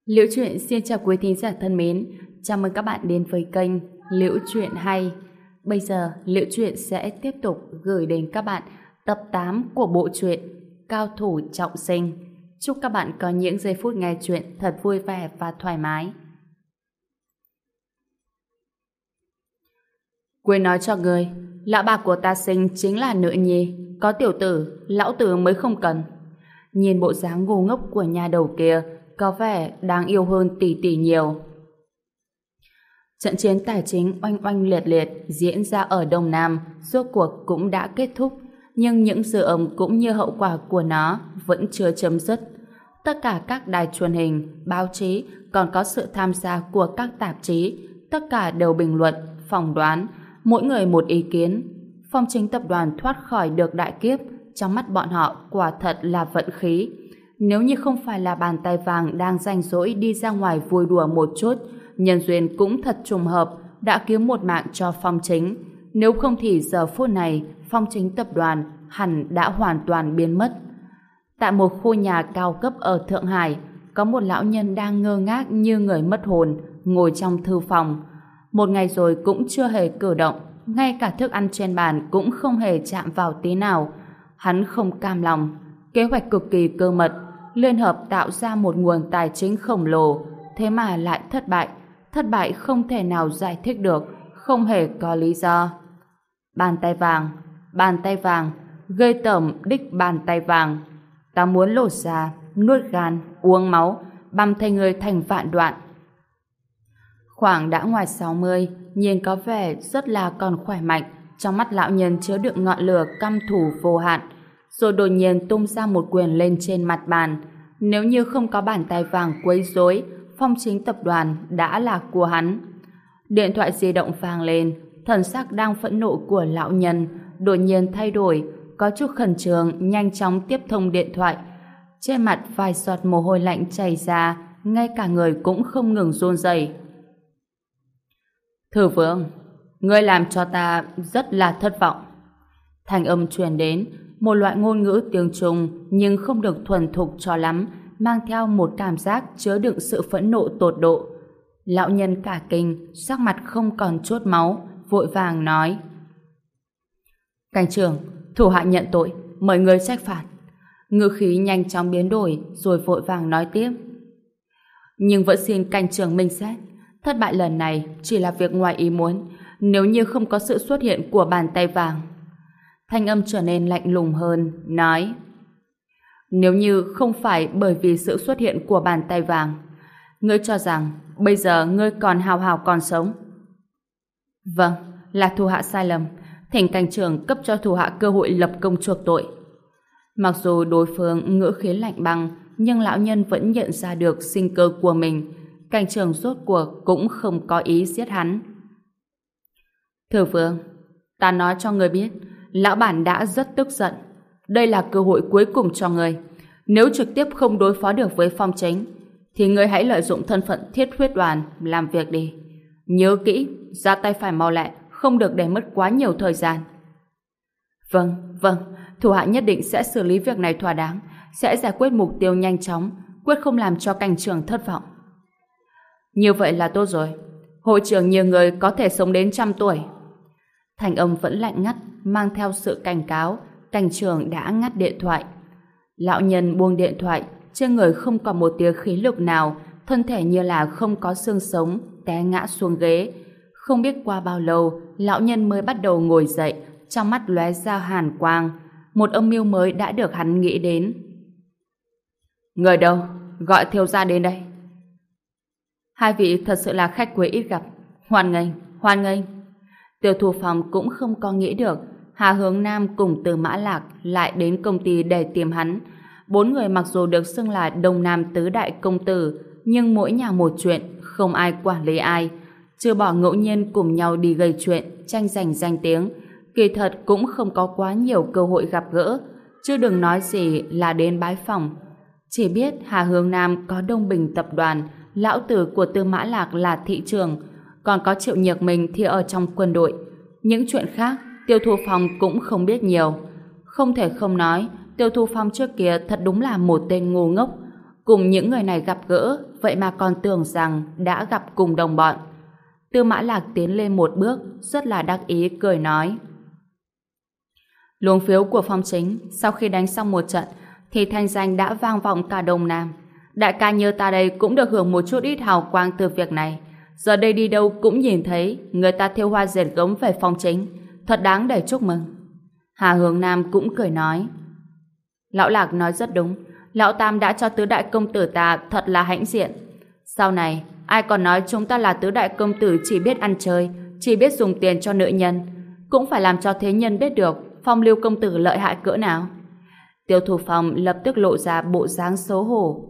Liễu Chuyện xin chào quý thính giả thân mến, chào mừng các bạn đến với kênh Liễu Chuyện hay. Bây giờ Liễu Chuyện sẽ tiếp tục gửi đến các bạn tập 8 của bộ truyện Cao Thủ Trọng Sinh. Chúc các bạn có những giây phút nghe chuyện thật vui vẻ và thoải mái. Quên nói cho người, lão bà của ta sinh chính là nữ nhi, có tiểu tử, lão tử mới không cần. Nhìn bộ dáng ngu ngốc của nhà đầu kia, có vẻ đáng yêu hơn tỷ tỷ nhiều. Trận chiến tài chính oanh oanh liệt liệt diễn ra ở Đông Nam rốt cuộc cũng đã kết thúc, nhưng những dư âm cũng như hậu quả của nó vẫn chưa chấm dứt. Tất cả các đài truyền hình, báo chí còn có sự tham gia của các tạp chí, tất cả đều bình luận, phỏng đoán, mỗi người một ý kiến. Phong Chính tập đoàn thoát khỏi được đại kiếp, trong mắt bọn họ quả thật là vận khí. Nếu như không phải là bàn tay vàng đang rảnh rỗi đi ra ngoài vui đùa một chút, nhân duyên cũng thật trùng hợp đã kiếm một mạng cho Phong Chính. Nếu không thì giờ phút này Phong Chính tập đoàn hẳn đã hoàn toàn biến mất. Tại một khu nhà cao cấp ở Thượng Hải, có một lão nhân đang ngơ ngác như người mất hồn ngồi trong thư phòng. Một ngày rồi cũng chưa hề cử động, ngay cả thức ăn trên bàn cũng không hề chạm vào tí nào. Hắn không cam lòng. Kế hoạch cực kỳ cơ mật, liên hợp tạo ra một nguồn tài chính khổng lồ, thế mà lại thất bại không thể nào giải thích được, không hề có lý do. Bàn tay vàng, ghê tởm đích bàn tay vàng. Ta muốn lột da, nuốt gan, uống máu, băm thay người thành vạn đoạn. Khoảng đã ngoài 60, nhìn có vẻ rất là còn khỏe mạnh, trong mắt lão nhân chứa đựng ngọn lửa căm thù vô hạn, rồi đột nhiên tung ra một quyền lên trên mặt bàn. Nếu như không có bàn tay vàng quấy rối, Phong Chính tập đoàn đã là của hắn. Điện thoại di động vang lên, thần sắc đang phẫn nộ của lão nhân đột nhiên thay đổi, có chút khẩn trương nhanh chóng tiếp thông điện thoại. Trên mặt vài giọt mồ hôi lạnh chảy ra, ngay cả người cũng không ngừng run rẩy. Thư Vương, ngươi làm cho ta rất là thất vọng. Thanh âm truyền đến, một loại ngôn ngữ tiếng Trung nhưng không được thuần thục cho lắm, mang theo một cảm giác chứa đựng sự phẫn nộ tột độ. Lão nhân cả kinh, sắc mặt không còn chút máu, vội vàng nói: Cảnh trưởng, thủ hạ nhận tội, mời người trách phạt. Ngữ khí nhanh chóng biến đổi, rồi vội vàng nói tiếp: Nhưng vẫn xin cảnh trưởng minh xét, thất bại lần này chỉ là việc ngoài ý muốn, nếu như không có sự xuất hiện của bàn tay vàng. Thanh âm trở nên lạnh lùng hơn, nói: Nếu như không phải bởi vì sự xuất hiện của bàn tay vàng, ngươi cho rằng bây giờ ngươi còn hào hào còn sống? Vâng, là thủ hạ sai lầm, thỉnh cảnh trưởng cấp cho thủ hạ cơ hội lập công chuộc tội. Mặc dù đối phương ngữ khí lạnh băng, nhưng lão nhân vẫn nhận ra được sinh cơ của mình. Cảnh trưởng rốt cuộc cũng không có ý giết hắn. Thư Vương, ta nói cho ngươi biết, lão bản đã rất tức giận. Đây là cơ hội cuối cùng cho ngươi. Nếu trực tiếp không đối phó được với Phong Chính, thì ngươi hãy lợi dụng thân phận Thiết Huyết Đoàn làm việc đi. Nhớ kỹ, ra tay phải mau lẹ, không được để mất quá nhiều thời gian. Vâng, thủ hạ nhất định sẽ xử lý việc này thỏa đáng, sẽ giải quyết mục tiêu nhanh chóng, quyết không làm cho cảnh trưởng thất vọng. Như vậy là tốt rồi. Hội trưởng nhiều người có thể sống đến 100 tuổi. Thành âm vẫn lạnh ngắt, mang theo sự cảnh cáo. Cảnh trưởng đã ngắt điện thoại. Lão nhân buông điện thoại, trên người không còn một tia khí lực nào, thân thể như là không có xương sống, té ngã xuống ghế. Không biết qua bao lâu, lão nhân mới bắt đầu ngồi dậy, trong mắt lóe ra hàn quang. Một âm mưu mới đã được hắn nghĩ đến. Người đâu? Gọi thiếu gia đến đây. Hai vị thật sự là khách quý ít gặp. Hoan nghênh. Tiêu Thu Phong cũng không có nghĩ được Hà Hướng Nam cùng Từ Mã Lạc lại đến công ty để tìm hắn. Bốn người mặc dù được xưng là Đông Nam tứ đại công tử, nhưng mỗi nhà một chuyện, không ai quản lý ai. Trừ bỏ ngẫu nhiên cùng nhau đi gây chuyện, tranh giành danh tiếng, kỳ thật cũng không có quá nhiều cơ hội gặp gỡ, chứ đừng nói gì là đến bái phỏng. Chỉ biết Hà Hướng Nam có Đông Bình tập đoàn, lão tử của Tư Mã Lạc là thị trường, còn có Triệu Nhược Minh thì ở trong quân đội. Những chuyện khác, Tiêu Thu Phong cũng không biết nhiều. Không thể không nói, Tiêu Thu Phong trước kia thật đúng là một tên ngu ngốc. cùng những người này gặp gỡ, vậy mà còn tưởng rằng đã gặp cùng đồng bọn. Tư Mã Lạc tiến lên một bước, rất là đắc ý cười nói: luồng phiếu của Phong Chính sau khi đánh xong một trận thì thanh danh đã vang vọng cả Đông Nam. Đại ca như ta đây cũng được hưởng một chút ít hào quang từ việc này. Giờ đây đi đâu cũng nhìn thấy người ta thêu hoa dệt gấm về Phong Chính, thật đáng để chúc mừng. Hà Hướng Nam cũng cười nói: Lão Lạc nói rất đúng, Lão Tam đã cho tứ đại công tử ta thật là hãnh diện. Sau này ai còn nói chúng ta là tứ đại công tử chỉ biết ăn chơi, chỉ biết dùng tiền cho nữ nhân, cũng phải làm cho thế nhân biết được Phong Lưu công tử lợi hại cỡ nào. Tiêu Thủ Phong lập tức lộ ra bộ dáng xấu hổ.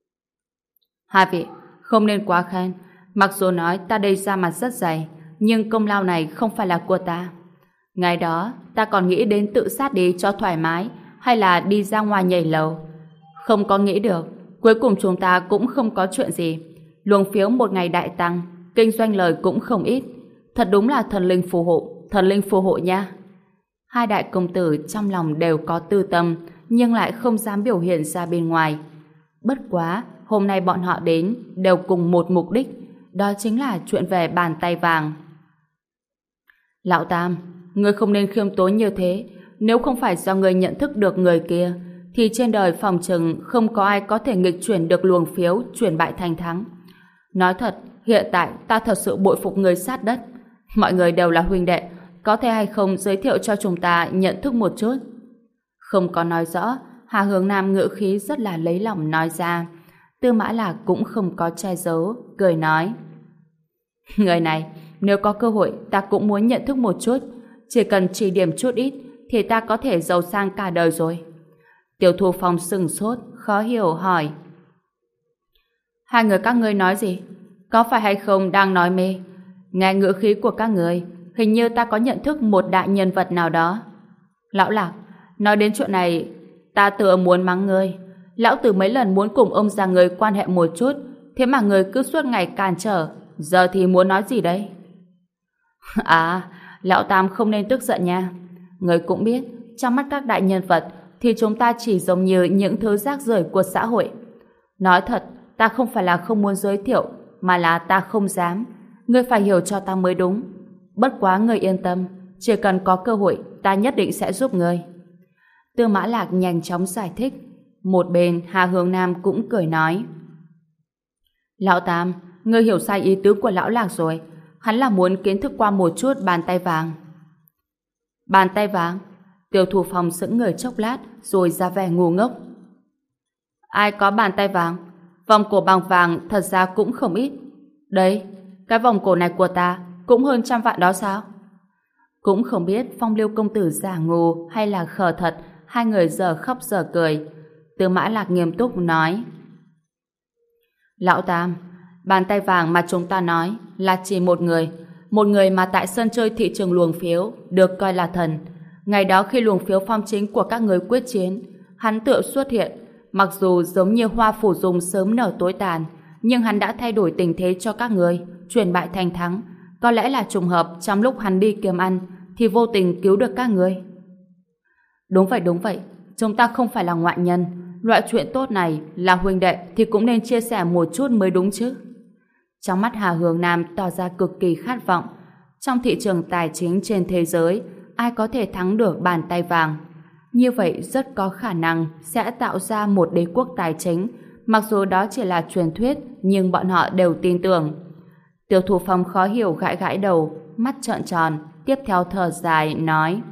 Hai vị không nên quá khen, mặc dù nói ta đây ra mặt rất dày, nhưng công lao này không phải là của ta. Ngày đó ta còn nghĩ đến tự sát đi cho thoải mái, hay là đi ra ngoài nhảy lầu. Không có nghĩ được, cuối cùng chúng ta cũng không có chuyện gì. Luồng phiếu một ngày đại tăng, kinh doanh lời cũng không ít. Thật đúng là thần linh phù hộ nha. Hai đại công tử trong lòng đều có tư tâm, nhưng lại không dám biểu hiện ra bên ngoài. Bất quá, hôm nay bọn họ đến đều cùng một mục đích, đó chính là chuyện về bàn tay vàng. Lão Tam, ngươi không nên khiêm tốn như thế. Nếu không phải do ngươi nhận thức được người kia, thì trên đời phòng chừng không có ai có thể nghịch chuyển được luồng phiếu chuyển bại thành thắng. Nói thật, hiện tại ta thật sự bội phục người sát đất. Mọi người đều là huynh đệ, có thể hay không giới thiệu cho chúng ta nhận thức một chút? Không có nói rõ, Hà Hướng Nam ngữ khí rất là lấy lòng nói ra. Tư Mã Lạc cũng không có che giấu, cười nói: người này, nếu có cơ hội ta cũng muốn nhận thức một chút. Chỉ cần chỉ điểm chút ít thì ta có thể giàu sang cả đời rồi. Tiêu Thu Phong sừng sốt, khó hiểu hỏi: hai người các ngươi nói gì? Có phải hay không đang nói mê? Nghe ngữ khí của các người, hình như ta có nhận thức một đại nhân vật nào đó. Lão Lạc, nói đến chuyện này, ta tựa muốn mắng ngươi. Lão Tử mấy lần muốn cùng ông già người quan hệ một chút, thế mà người cứ suốt ngày cản trở. Giờ thì muốn nói gì đây? À, Lão Tam không nên tức giận nha. Người cũng biết, trong mắt các đại nhân vật thì chúng ta chỉ giống như những thứ rác rưởi của xã hội. Nói thật, ta không phải là không muốn giới thiệu, mà là ta không dám. Ngươi phải hiểu cho ta mới đúng. Bất quá ngươi yên tâm, chỉ cần có cơ hội, ta nhất định sẽ giúp ngươi. Tư Mã Lạc nhanh chóng giải thích. Một bên, Hà Hướng Nam cũng cười nói: Lão Tam, ngươi hiểu sai ý tứ của Lão Lạc rồi. Hắn là muốn kiến thức qua một chút bàn tay vàng. Bàn tay vàng? Tiêu Thủ Phong sững người chốc lát rồi ra vẻ ngu ngốc. Ai có bàn tay vàng? Vòng cổ bằng vàng thật ra cũng không ít. Đấy, cái vòng cổ này của ta cũng hơn 100 vạn đó sao? Cũng không biết Phong Lưu công tử giả ngu hay là khờ thật. Hai người giờ khóc giờ cười. Tư Mã Lạc nghiêm túc nói: Lão Tam, bàn tay vàng mà chúng ta nói là chỉ một người mà tại sân chơi thị trường luồng phiếu được coi là thần. Ngày đó khi luồng phiếu Phong Chính của các người quyết chiến, hắn tựa xuất hiện. Mặc dù giống như hoa phủ dung sớm nở tối tàn, nhưng hắn đã thay đổi tình thế cho các người, chuyển bại thành thắng. Có lẽ là trùng hợp trong lúc hắn đi kiếm ăn thì vô tình cứu được các người. Đúng vậy, chúng ta không phải là ngoại nhân. Loại chuyện tốt này là huynh đệ thì cũng nên chia sẻ một chút mới đúng chứ. Trong mắt Hà Hướng Nam tỏ ra cực kỳ khát vọng. Trong thị trường tài chính trên thế giới, ai có thể thắng được bàn tay vàng? Như vậy rất có khả năng sẽ tạo ra một đế quốc tài chính. Mặc dù đó chỉ là truyền thuyết, nhưng bọn họ đều tin tưởng. Tiêu Thủ Phong khó hiểu gãi gãi đầu, mắt trợn tròn, tiếp theo thở dài nói: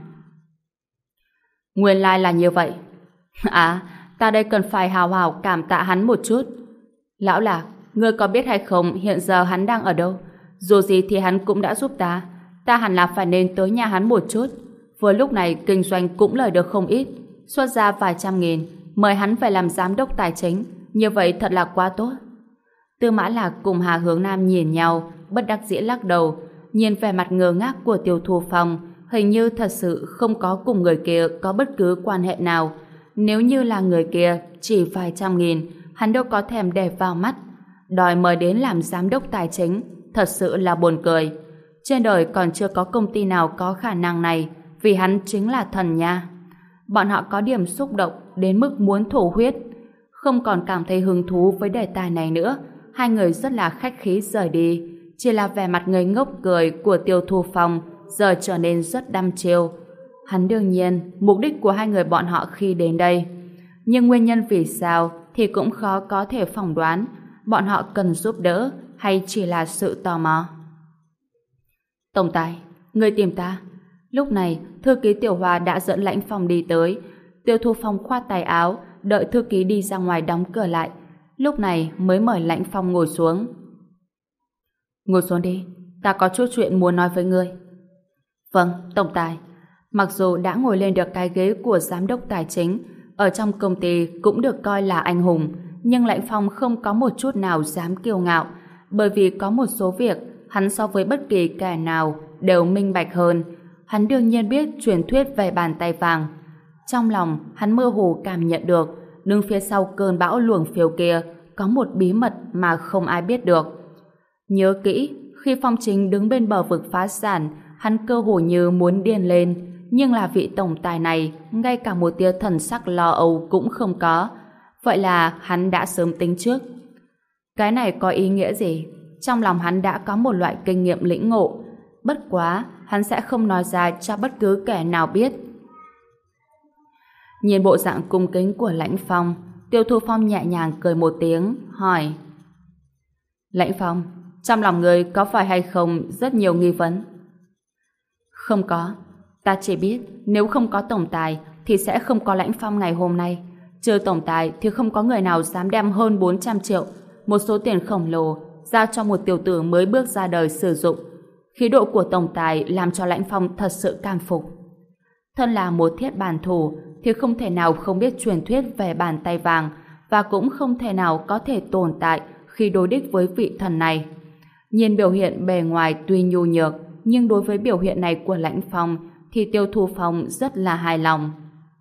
Nguyên lai là như vậy. À, ta đây cần phải hào hào cảm tạ hắn một chút. Lão Lạc, ngươi có biết hay không hiện giờ hắn đang ở đâu? Dù gì thì hắn cũng đã giúp ta. Ta hẳn là phải nên tới nhà hắn một chút. Vừa lúc này kinh doanh cũng lời được không ít. Xuất ra vài trăm nghìn, mời hắn về làm giám đốc tài chính. Như vậy thật là quá tốt. Tư Mã Lạc cùng Hà Hướng Nam nhìn nhau, bất đắc dĩ lắc đầu. Nhìn vẻ mặt ngơ ngác của Tiêu Thu Phong, hình như thật sự không có cùng người kia có bất cứ quan hệ nào. Nếu như là người kia, chỉ vài trăm nghìn, hắn đâu có thèm để vào mắt. Đòi mời đến làm giám đốc tài chính, thật sự là buồn cười. Trên đời còn chưa có công ty nào có khả năng này, vì hắn chính là thần nha. Bọn họ có điểm xúc động đến mức muốn thổ huyết. Không còn cảm thấy hứng thú với đề tài này nữa, hai người rất là khách khí rời đi. Chỉ là vẻ mặt ngây ngốc cười của Tiêu Thu Phong giờ trở nên rất đăm chiêu. Hắn đương nhiên mục đích của hai người bọn họ khi đến đây, nhưng nguyên nhân vì sao thì cũng khó có thể phỏng đoán. Bọn họ cần giúp đỡ hay chỉ là sự tò mò? Tổng tài, người tìm ta. Lúc này thư ký Tiểu Hoa đã dẫn Lãnh Phong đi tới. Tiêu Thu Phong khoát tay áo, đợi thư ký đi ra ngoài đóng cửa lại, lúc này mới mời Lãnh Phong ngồi xuống. Ngồi xuống đi, ta có chút chuyện muốn nói với ngươi. Vâng, tổng tài. Mặc dù đã ngồi lên được cái ghế của giám đốc tài chính, ở trong công ty cũng được coi là anh hùng, nhưng Lãnh Phong không có một chút nào dám kiêu ngạo, bởi vì có một số việc hắn so với bất kỳ kẻ nào đều minh bạch hơn. Hắn đương nhiên biết truyền thuyết về bàn tay vàng. Trong lòng hắn mơ hồ cảm nhận được, đứng phía sau cơn bão luồng phiếu kia có một bí mật mà không ai biết được. Nhớ kỹ, khi Phong Chính đứng bên bờ vực phá sản, hắn cơ hồ như muốn điên lên, nhưng là vị tổng tài này ngay cả một tia thần sắc lo âu cũng không có. Vậy là hắn đã sớm tính trước. Cái này có ý nghĩa gì? Trong lòng hắn đã có một loại kinh nghiệm lĩnh ngộ, bất quá hắn sẽ không nói ra cho bất cứ kẻ nào biết. Nhìn bộ dạng cung kính của Lãnh Phong, Tiêu Thu Phong nhẹ nhàng cười một tiếng, hỏi: Lãnh Phong, trong lòng người có phải hay không rất nhiều nghi vấn? Không có, ta chỉ biết nếu không có tổng tài thì sẽ không có Lãnh Phong ngày hôm nay. Trừ tổng tài thì không có người nào dám đem hơn 400 triệu, một số tiền khổng lồ, giao cho một tiểu tử mới bước ra đời sử dụng. Khí độ của tổng tài làm cho Lãnh Phong thật sự cảm phục. Thân là một thiết bản thủ thì không thể nào không biết truyền thuyết về bàn tay vàng, và cũng không thể nào có thể tồn tại khi đối địch với vị thần này. Nhìn biểu hiện bề ngoài tuy nhu nhược, nhưng đối với biểu hiện này của Lãnh Phong thì Tiêu Thu Phong rất là hài lòng.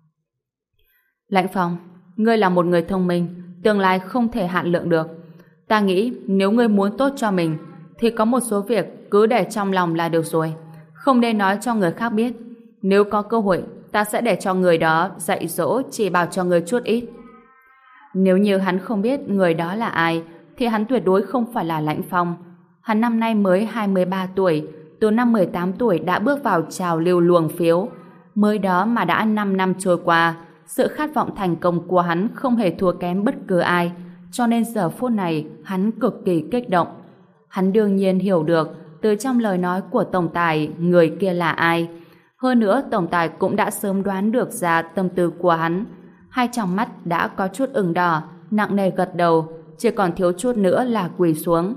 Lãnh Phong, ngươi là một người thông minh, tương lai không thể hạn lượng được. Ta nghĩ nếu ngươi muốn tốt cho mình thì có một số việc cứ để trong lòng là được rồi, không nên nói cho người khác biết. Nếu có cơ hội, ta sẽ để cho người đó dạy dỗ chỉ bảo cho người chút ít. Nếu như hắn không biết người đó là ai thì hắn tuyệt đối không phải là Lãnh Phong. Hắn năm nay mới 23 tuổi, từ năm 18 tuổi đã bước vào trào lưu luồng phiếu. Mới đó mà đã 5 năm trôi qua, sự khát vọng thành công của hắn không hề thua kém bất cứ ai, cho nên giờ phút này hắn cực kỳ kích động. Hắn đương nhiên hiểu được từ trong lời nói của tổng tài người kia là ai. Hơn nữa tổng tài cũng đã sớm đoán được ra tâm tư của hắn. Hai tròng mắt đã có chút ửng đỏ, nặng nề gật đầu, chỉ còn thiếu chút nữa là quỳ xuống.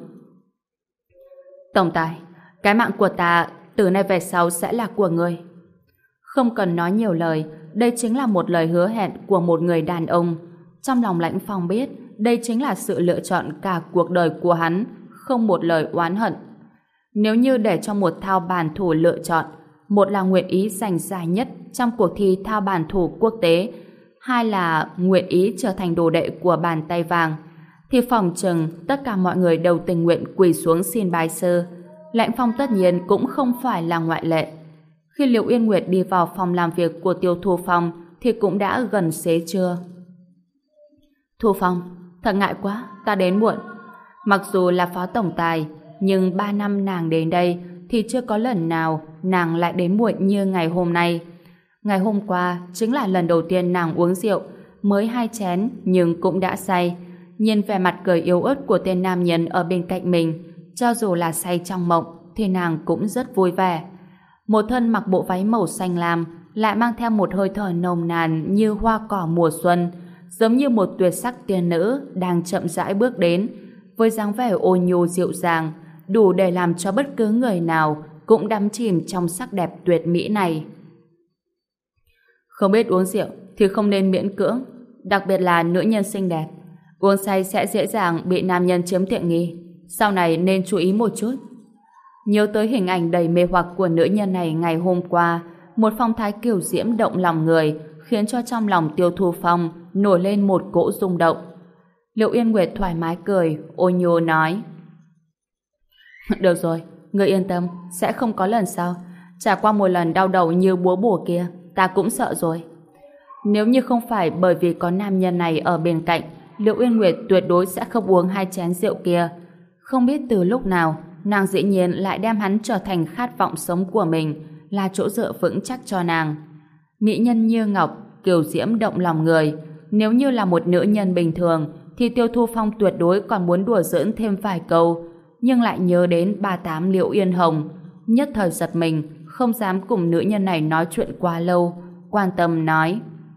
Tổng tài, cái mạng của ta từ nay về sau sẽ là của ngươi. Không cần nói nhiều lời, đây chính là một lời hứa hẹn của một người đàn ông. Trong lòng Lãnh Phong biết đây chính là sự lựa chọn cả cuộc đời của hắn, không một lời oán hận. Nếu như để cho một thao bản thủ lựa chọn, một là nguyện ý giành giải nhất trong cuộc thi thao bản thủ quốc tế, hai là nguyện ý trở thành đồ đệ của bàn tay vàng, thì phòng chừng tất cả mọi người đều tình nguyện quỳ xuống xin bái sư. Lãnh Phong tất nhiên cũng không phải là ngoại lệ. Khi Liệu Yên Nguyệt đi vào phòng làm việc của Tiêu Thu Phong thì cũng đã gần xế trưa. Thu Phong, thật ngại quá, ta đến muộn. Mặc dù là phó tổng tài, nhưng 3 năm nàng đến đây thì chưa có lần nào nàng lại đến muộn như ngày hôm nay. Ngày hôm qua chính là lần đầu tiên nàng uống rượu, mới 2 chén nhưng cũng đã say. Nhìn vẻ mặt cười yếu ớt của tên nam nhân ở bên cạnh mình, cho dù là say trong mộng thì nàng cũng rất vui vẻ. Một thân mặc bộ váy màu xanh lam lại mang theo một hơi thở nồng nàn như hoa cỏ mùa xuân, giống như một tuyệt sắc tiên nữ đang chậm rãi bước đến, với dáng vẻ ôn nhu dịu dàng, đủ để làm cho bất cứ người nào cũng đắm chìm trong sắc đẹp tuyệt mỹ này. Không biết uống rượu thì không nên miễn cưỡng, đặc biệt là nữ nhân xinh đẹp. Uống say sẽ dễ dàng bị nam nhân chiếm tiện nghi, sau này nên chú ý một chút. Nhớ tới hình ảnh đầy mê hoặc của nữ nhân này ngày hôm qua, một phong thái kiều diễm động lòng người, khiến cho trong lòng Tiêu Thu Phong nổi lên một cỗ rung động. Liệu Yên Nguyệt thoải mái cười, ôn nhu nói: Được rồi, ngươi yên tâm, sẽ không có lần sau. Trải qua một lần đau đầu như búa bổ kia, ta cũng sợ rồi. Nếu như không phải bởi vì có nam nhân này ở bên cạnh, Liễu Uyên Nguyệt tuyệt đối sẽ không uống 2 chén rượu kia. Không biết từ lúc nào, nàng dĩ nhiên lại đem hắn trở thành khát vọng sống của mình, là chỗ dựa vững chắc cho nàng. Mỹ nhân như ngọc, kiều diễm động lòng người. Nếu như là một nữ nhân bình thường, thì Tiêu Thu Phong tuyệt đối còn muốn đùa giỡn thêm vài câu, nhưng lại nhớ đến 38 Liễu Yên Hồng, nhất thời giật mình, không dám cùng nữ nhân này nói chuyện quá lâu, quan tâm nói: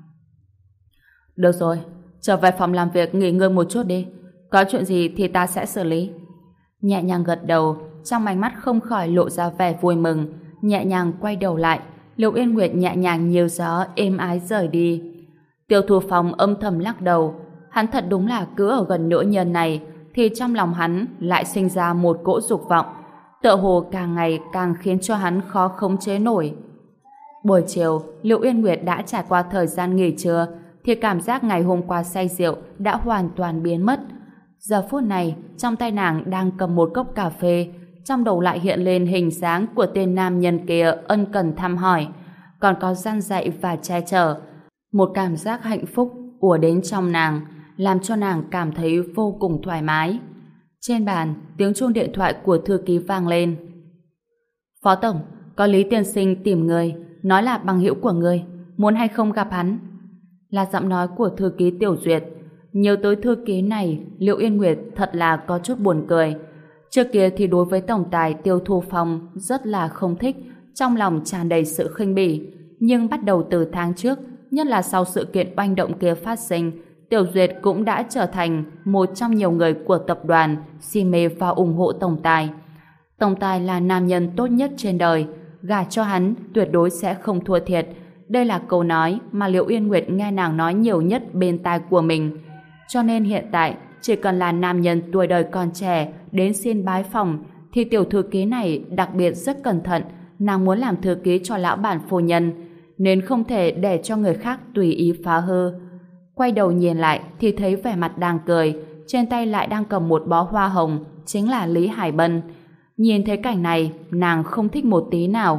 được rồi, trở về phòng làm việc nghỉ ngơi một chút đi, có chuyện gì thì ta sẽ xử lý. Nhẹ nhàng gật đầu, trong ánh mắt không khỏi lộ ra vẻ vui mừng, nhẹ nhàng quay đầu lại, Liễu Yên Nguyệt nhẹ nhàng như gió êm ái rời đi. Tiêu Thu Phong âm thầm lắc đầu, hắn thật đúng là cứ ở gần nữ nhân này thì trong lòng hắn lại sinh ra một cỗ dục vọng, tựa hồ càng ngày càng khiến cho hắn khó khống chế nổi. Buổi chiều, Liễu Yên Nguyệt đã trải qua thời gian nghỉ trưa thì cảm giác ngày hôm qua say rượu đã hoàn toàn biến mất. Giờ phút này, trong tay nàng đang cầm một cốc cà phê, trong đầu lại hiện lên hình dáng của tên nam nhân kia ân cần thăm hỏi, còn có răn dạy và che chở. Một cảm giác hạnh phúc ùa đến trong nàng, làm cho nàng cảm thấy vô cùng thoải mái. Trên bàn, tiếng chuông điện thoại của thư ký vang lên. Phó Tổng, có Lý Tiên Sinh tìm người, nói là bằng hữu của người, muốn hay không gặp hắn? Là giọng nói của thư ký Tiểu Duyệt. Nhớ tới thư ký này, Liễu Yên Nguyệt thật là có chút buồn cười. Trước kia thì đối với tổng tài Tiêu Thu Phong rất là không thích, trong lòng tràn đầy sự khinh bỉ. Nhưng bắt đầu từ tháng trước, nhất là sau sự kiện oanh động kia phát sinh, Tiểu Duyệt cũng đã trở thành một trong nhiều người của tập đoàn si mê và ủng hộ tổng tài. Tổng tài là nam nhân tốt nhất trên đời, gả cho hắn tuyệt đối sẽ không thua thiệt. Đây là câu nói mà Liễu Yên Nguyệt nghe nàng nói nhiều nhất bên tai của mình. Cho nên hiện tại, chỉ cần là nam nhân tuổi đời còn trẻ đến xin bái phòng, thì tiểu thư ký này đặc biệt rất cẩn thận, nàng muốn làm thư ký cho lão bản phu nhân, nên không thể để cho người khác tùy ý phá hư. Quay đầu nhìn lại thì thấy vẻ mặt đang cười, trên tay lại đang cầm một bó hoa hồng, chính là Lý Hải Bân. Nhìn thấy cảnh này, nàng không thích một tí nào.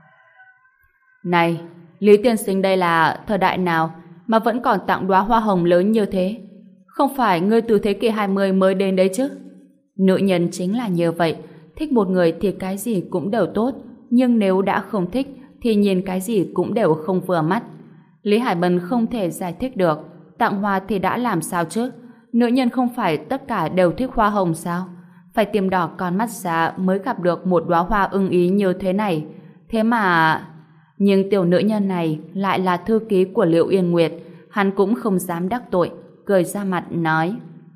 Này, Lý Tiên Sinh đây là thời đại nào mà vẫn còn tặng đóa hoa hồng lớn như thế? Không phải ngươi từ thế kỷ 20 mới đến đấy chứ? Nữ nhân chính là như vậy, thích một người thì cái gì cũng đều tốt, nhưng nếu đã không thích thì nhìn cái gì cũng đều không vừa mắt. Lý Hải Bân không thể giải thích được, tặng hoa thì đã làm sao chứ? Nữ nhân không phải tất cả đều thích hoa hồng sao? Phải tìm đỏ con mắt ra mới gặp được một đóa hoa ưng ý như thế này. Thế mà... Nhưng tiểu nữ nhân này lại là thư ký của Liễu Yên Nguyệt, hắn cũng không dám đắc tội, cười ra mặt nói: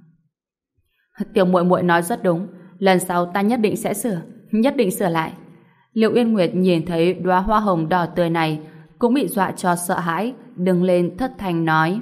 Tiểu muội muội nói rất đúng, lần sau ta nhất định sẽ sửa, nhất định sửa lại. Liễu Yên Nguyệt nhìn thấy đóa hoa hồng đỏ tươi này cũng bị dọa cho sợ hãi, đứng lên thất thanh nói: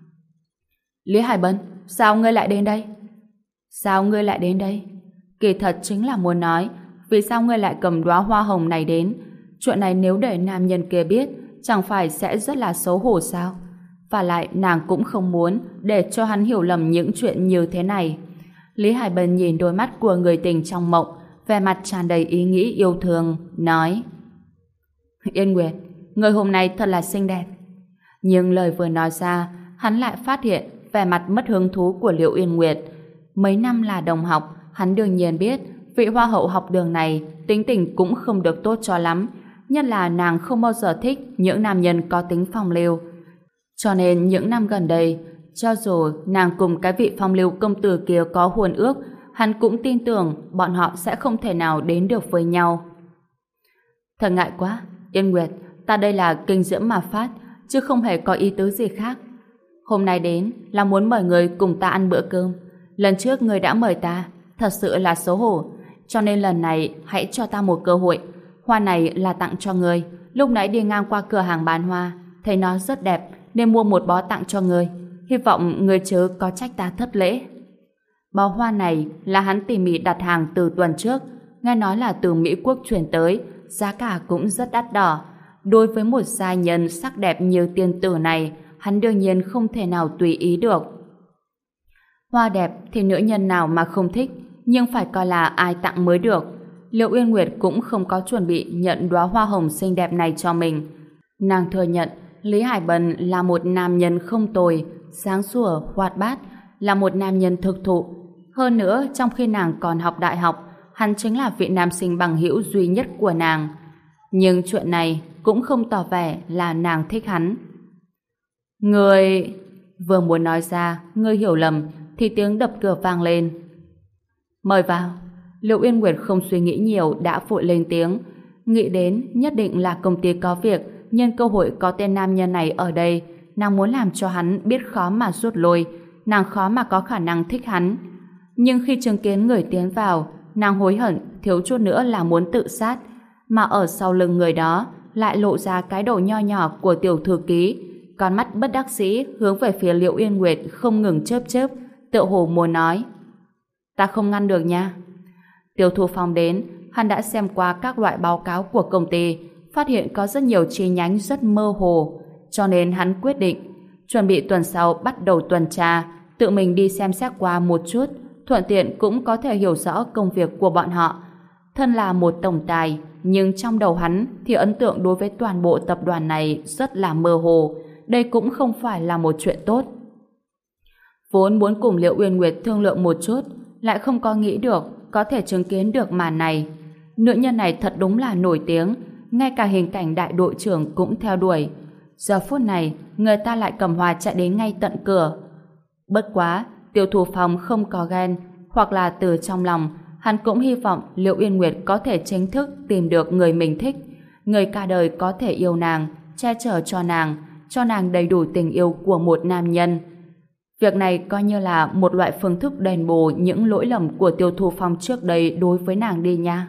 Lý Hải Bân, sao ngươi lại đến đây? Sao ngươi lại đến đây? Kỳ thật chính là muốn nói vì sao ngươi lại cầm đóa hoa hồng này đến. Chuyện này nếu để nam nhân kia biết, chẳng phải sẽ rất là xấu hổ sao? Và lại nàng cũng không muốn để cho hắn hiểu lầm những chuyện như thế này. Lý Hải Bân nhìn đôi mắt của người tình trong mộng, vẻ mặt tràn đầy ý nghĩ yêu thương, nói: Yên Nguyệt, người hôm nay thật là xinh đẹp. Nhưng lời vừa nói ra, hắn lại phát hiện vẻ mặt mất hứng thú của Liễu Yên Nguyệt. Mấy năm là đồng học, hắn đương nhiên biết vị hoa hậu học đường này tính tình cũng không được tốt cho lắm, nhất là nàng không bao giờ thích những nam nhân có tính phong lưu. Cho nên những năm gần đây, cho dù nàng cùng cái vị phong lưu công tử kia có hôn ước, hắn cũng tin tưởng bọn họ sẽ không thể nào đến được với nhau. Thật ngại quá, Yên Nguyệt, ta đây là kinh diễm mà phát, chứ không hề có ý tứ gì khác. Hôm nay đến là muốn mời người cùng ta ăn bữa cơm. Lần trước người đã mời ta, thật sự là xấu hổ, cho nên lần này hãy cho ta một cơ hội. Hoa này là tặng cho người, lúc nãy đi ngang qua cửa hàng bán hoa, thấy nó rất đẹp nên mua một bó tặng cho người. Hy vọng người chớ có trách ta thất lễ. Bó hoa này là hắn tỉ mỉ đặt hàng từ tuần trước, nghe nói là từ Mỹ Quốc chuyển tới, giá cả cũng rất đắt đỏ. Đối với một giai nhân sắc đẹp như tiên tử này, hắn đương nhiên không thể nào tùy ý được. Hoa đẹp thì nữ nhân nào mà không thích, nhưng phải coi là ai tặng mới được. Liễu Uyên Nguyệt cũng không có chuẩn bị nhận đóa hoa hồng xinh đẹp này cho mình. Nàng thừa nhận Lý Hải Bân là một nam nhân không tồi, sáng sủa, hoạt bát, là một nam nhân thực thụ. Hơn nữa, trong khi nàng còn học đại học, hắn chính là vị nam sinh bằng hữu duy nhất của nàng. Nhưng chuyện này cũng không tỏ vẻ là nàng thích hắn. Người... Vừa muốn nói ra, ngươi hiểu lầm, thì tiếng đập cửa vang lên. Mời vào. Liệu Uyên Nguyệt không suy nghĩ nhiều đã vội lên tiếng. Nghĩ đến nhất định là công ty có việc, nhân cơ hội có tên nam nhân này ở đây, nàng muốn làm cho hắn biết khó mà rút lui, nàng khó mà có khả năng thích hắn. Nhưng khi chứng kiến người tiến vào, nàng hối hận thiếu chút nữa là muốn tự sát, mà ở sau lưng người đó lại lộ ra cái đầu nho nhỏ của tiểu thư ký, con mắt bất đắc dĩ hướng về phía Liệu Uyên Nguyệt không ngừng chớp chớp, tựa hồ muốn nói: ta không ngăn được nha. Tiêu Thu Phong đến, hắn đã xem qua các loại báo cáo của công ty, phát hiện có rất nhiều chi nhánh rất mơ hồ, cho nên hắn quyết định chuẩn bị tuần sau bắt đầu tuần tra, tự mình đi xem xét qua một chút, thuận tiện cũng có thể hiểu rõ công việc của bọn họ. Thân là một tổng tài, nhưng trong đầu hắn thì ấn tượng đối với toàn bộ tập đoàn này rất là mơ hồ. Đây cũng không phải là một chuyện tốt. Vốn muốn cùng Liệu Uyên Nguyệt thương lượng một chút, lại không có nghĩ được có thể chứng kiến được màn này. Nữ nhân này thật đúng là nổi tiếng, ngay cả hình cảnh đại đội trưởng cũng theo đuổi. Giờ phút này, người ta lại cầm hòa chạy đến ngay tận cửa. Bất quá, Tiêu Thu Phong không có ghen, hoặc là từ trong lòng, hắn cũng hy vọng Liệu Uyên Nguyệt có thể chính thức tìm được người mình thích, người cả đời có thể yêu nàng, che chở cho nàng đầy đủ tình yêu của một nam nhân. Việc này coi như là một loại phương thức đền bù những lỗi lầm của Tiêu Thu Phong trước đây đối với nàng đi nha.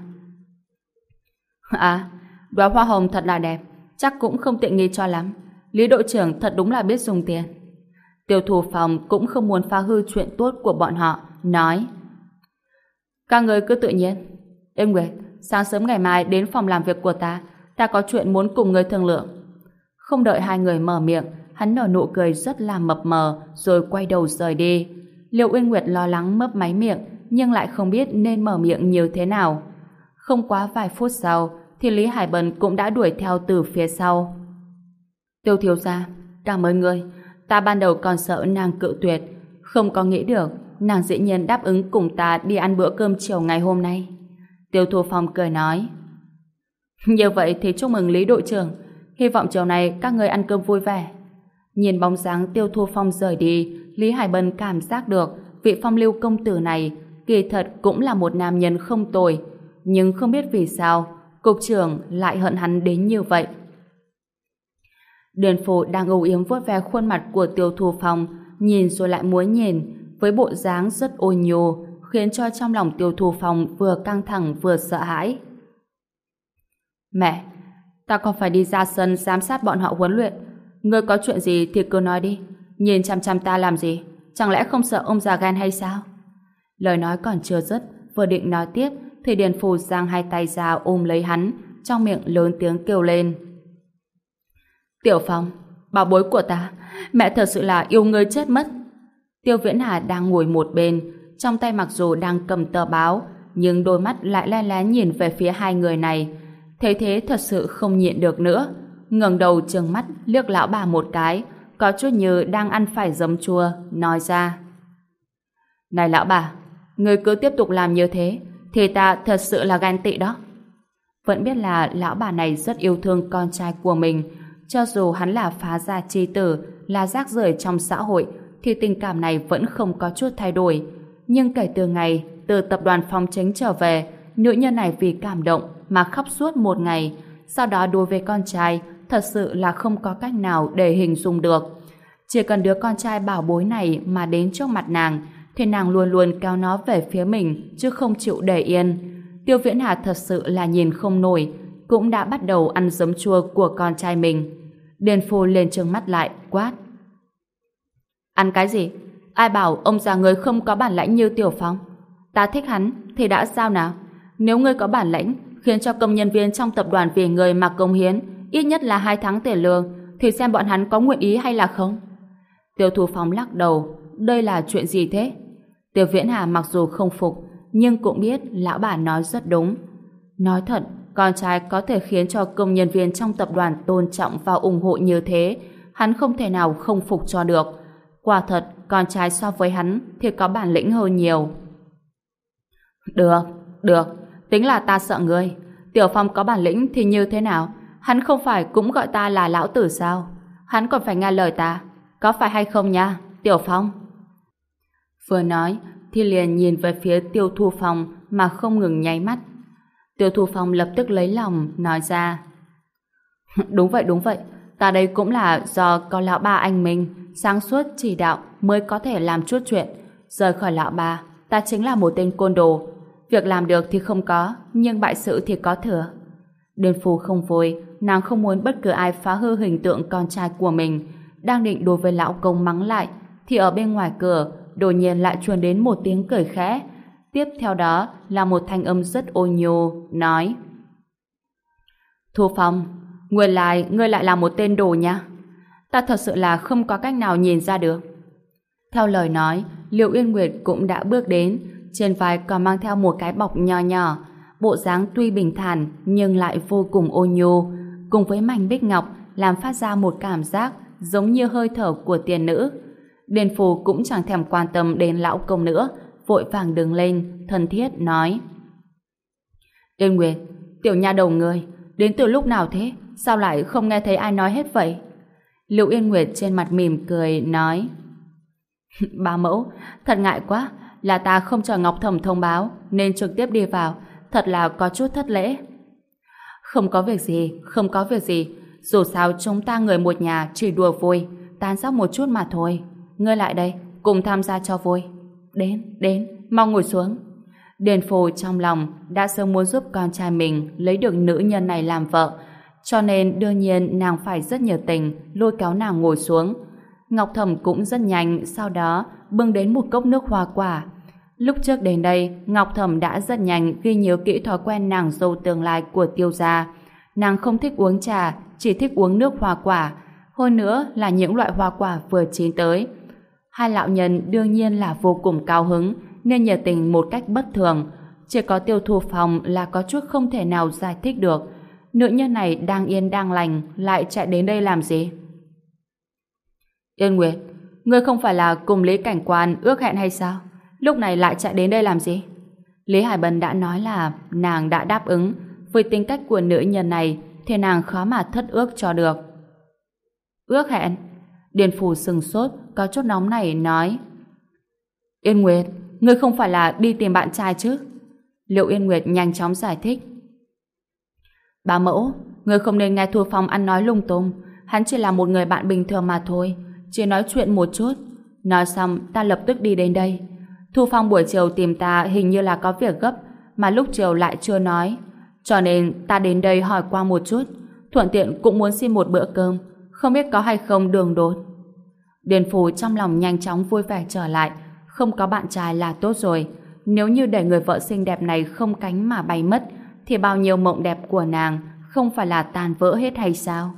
À, đóa hoa hồng thật là đẹp, chắc cũng không tiện nghi cho lắm. Lý đội trưởng thật đúng là biết dùng tiền. Tiêu Thu Phong cũng không muốn phá hư chuyện tốt của bọn họ, nói: các người cứ tự nhiên. Em Nguyệt, sáng sớm ngày mai đến phòng làm việc của ta có chuyện muốn cùng người thương lượng. Không đợi hai người mở miệng, hắn nở nụ cười rất là mập mờ rồi quay đầu rời đi. Liệu Uyên Nguyệt lo lắng mấp máy miệng nhưng lại không biết nên mở miệng như thế nào. Không quá vài phút sau thì Lý Hải Bân cũng đã đuổi theo từ phía sau. Tiêu thiếu gia, cảm ơn ngươi. Ta ban đầu còn sợ nàng cự tuyệt, không có nghĩ được nàng dĩ nhiên đáp ứng cùng ta đi ăn bữa cơm chiều ngày hôm nay. Tiêu Thu Phong cười nói: như vậy thì chúc mừng Lý đội trưởng, hy vọng chiều nay các người ăn cơm vui vẻ. Nhìn bóng dáng Tiêu Thu Phong rời đi, Lý Hải Bân cảm giác được vị phong lưu công tử này kỳ thật cũng là một nam nhân không tồi, nhưng không biết vì sao cục trưởng lại hận hắn đến như vậy. Điền Phổ đang âu yếm vuốt ve khuôn mặt của Tiêu Thu Phong, nhìn rồi lại muốn nhìn, với bộ dáng rất ôn nhu, khiến cho trong lòng Tiêu Thu Phong vừa căng thẳng vừa sợ hãi. Mẹ, ta còn phải đi ra sân giám sát bọn họ huấn luyện. Ngươi có chuyện gì thì cứ nói đi. Nhìn chằm chằm ta làm gì? Chẳng lẽ không sợ ông già gan hay sao? Lời nói còn chưa dứt, vừa định nói tiếp thì Điền Phù giang hai tay ra ôm lấy hắn, trong miệng lớn tiếng kêu lên: Tiểu Phong, bảo bối của ta, mẹ thật sự là yêu ngươi chết mất. Tiêu Viễn Hà đang ngồi một bên, trong tay mặc dù đang cầm tờ báo, nhưng đôi mắt lại le lé nhìn về phía hai người này. Thấy thế thật sự không nhịn được nữa, ngẩng đầu trừng mắt liếc lão bà một cái, có chút như đang ăn phải giấm chua, nói ra: Này lão bà, ngươi cứ tiếp tục làm như thế thì ta thật sự là ganh tị đó. Vẫn biết là lão bà này rất yêu thương con trai của mình, cho dù hắn là phá gia chi tử, là rác rưởi trong xã hội, thì tình cảm này vẫn không có chút thay đổi. Nhưng kể từ ngày từ tập đoàn Phong Chính trở về, nữ nhân này vì cảm động mà khóc suốt một ngày. Sau đó đối với con trai thật sự là không có cách nào để hình dung được. Chỉ cần đứa con trai bảo bối này mà đến trước mặt nàng thì nàng luôn luôn kéo nó về phía mình, chứ không chịu để yên. Tiêu Viễn Hà thật sự là nhìn không nổi, cũng đã bắt đầu ăn giấm chua của con trai mình. Điền Phu lên trừng mắt lại quát: Ăn cái gì? Ai bảo ông già người không có bản lãnh như Tiểu Phong? Ta thích hắn thì đã sao nào? Nếu ngươi có bản lãnh khiến cho công nhân viên trong tập đoàn vì người mà cống hiến ít nhất là 2 tháng tiền lương, thì xem bọn hắn có nguyện ý hay là không. Tiêu Thu Phong lắc đầu: Đây là chuyện gì thế? Tiêu Viễn Hà mặc dù không phục, nhưng cũng biết lão bà nói rất đúng. Nói thật, con trai có thể khiến cho công nhân viên trong tập đoàn tôn trọng và ủng hộ như thế, hắn không thể nào không phục cho được. Quả thật, con trai so với hắn thì có bản lĩnh hơn nhiều. Được, được, tính là ta sợ ngươi. Tiểu Phong có bản lĩnh thì như thế nào? Hắn không phải cũng gọi ta là lão tử sao? Hắn còn phải nghe lời ta, có phải hay không nha, Tiểu Phong? Vừa nói thì liền nhìn về phía Tiêu Thu Phong mà không ngừng nháy mắt. Tiêu Thu Phong lập tức lấy lòng nói ra: đúng vậy, ta đây cũng là do có lão ba anh mình sáng suốt chỉ đạo mới có thể làm chút chuyện. Rời khỏi lão ba, ta chính là một tên côn đồ. Việc làm được thì không có, nhưng bại sự thì có thừa. Điền Phù không vui, nàng không muốn bất cứ ai phá hư hình tượng con trai của mình. Đang định đối với lão công mắng lại, thì ở bên ngoài cửa đột nhiên lại truyền đến một tiếng cười khẽ. Tiếp theo đó là một thanh âm rất ôn nhu nói: Thu Phong, ngươi lại là một tên đồ nha. Ta thật sự là không có cách nào nhìn ra được. Theo lời nói, Liệu Yên Nguyệt cũng đã bước đến, trên vai còn mang theo một cái bọc nho nhỏ. Bộ dáng tuy bình thản nhưng lại vô cùng ôn nhu, cùng với mảnh bích ngọc làm phát ra một cảm giác giống như hơi thở của tiền nữ. Điền Phù cũng chẳng thèm quan tâm đến lão công nữa, vội vàng đứng lên, thân thiết nói: Yên Nguyệt, tiểu nha đầu ngươi, đến từ lúc nào thế? Sao lại không nghe thấy ai nói hết vậy? Liệu Yên Nguyệt trên mặt mỉm cười nói: Bá mẫu, thật ngại quá, là ta không chờ Ngọc Thẩm thông báo nên trực tiếp đi vào, thật là có chút thất lễ. Không có việc gì, dù sao chúng ta người một nhà chỉ đùa vui, tán dóc một chút mà thôi. Ngươi lại đây, cùng tham gia cho vui. Đến, mau ngồi xuống. Điền Phù trong lòng đã sớm muốn giúp con trai mình lấy được nữ nhân này làm vợ, cho nên đương nhiên nàng phải rất nhiệt tình lôi kéo nàng ngồi xuống. Ngọc Thẩm cũng rất nhanh sau đó bưng đến một cốc nước hoa quả. Lúc trước đến đây, Ngọc Thẩm đã rất nhanh ghi nhớ kỹ thói quen nàng dâu tương lai của Tiêu gia. Nàng không thích uống trà, chỉ thích uống nước hoa quả, hơn nữa là những loại hoa quả vừa chín tới. Hai lão nhân đương nhiên là vô cùng cao hứng nên nhiệt tình một cách bất thường. Chỉ có Tiêu Thu Phong là có chút không thể nào giải thích được. Nữ nhân này đang yên đang lành lại chạy đến đây làm gì? Yên Nguyệt, ngươi không phải là cùng Lý Cảnh Quan ước hẹn hay sao? Lúc này lại chạy đến đây làm gì? Lý Hải Bân đã nói là nàng đã đáp ứng. Với tính cách của nữ nhân này thì nàng khó mà thất ước cho được. Ước hẹn? Điền Phù sừng sốt, có chút nóng nảy nói: Yên Nguyệt, ngươi không phải là đi tìm bạn trai chứ? Liệu Yên Nguyệt nhanh chóng giải thích: Bá mẫu, ngươi không nên nghe Thu Phong ăn nói lung tung. Hắn chỉ là một người bạn bình thường mà thôi, chỉ nói chuyện một chút. Nói xong ta lập tức đi đến đây. Thu Phong buổi chiều tìm ta hình như là có việc gấp, mà lúc chiều lại chưa nói, cho nên ta đến đây hỏi qua một chút, thuận tiện cũng muốn xin một bữa cơm, không biết có hay không Đường Đột. Điền Phù trong lòng nhanh chóng vui vẻ trở lại, không có bạn trai là tốt rồi. Nếu như để người vợ xinh đẹp này không cánh mà bay mất, thì bao nhiêu mộng đẹp của nàng không phải là tan vỡ hết hay sao?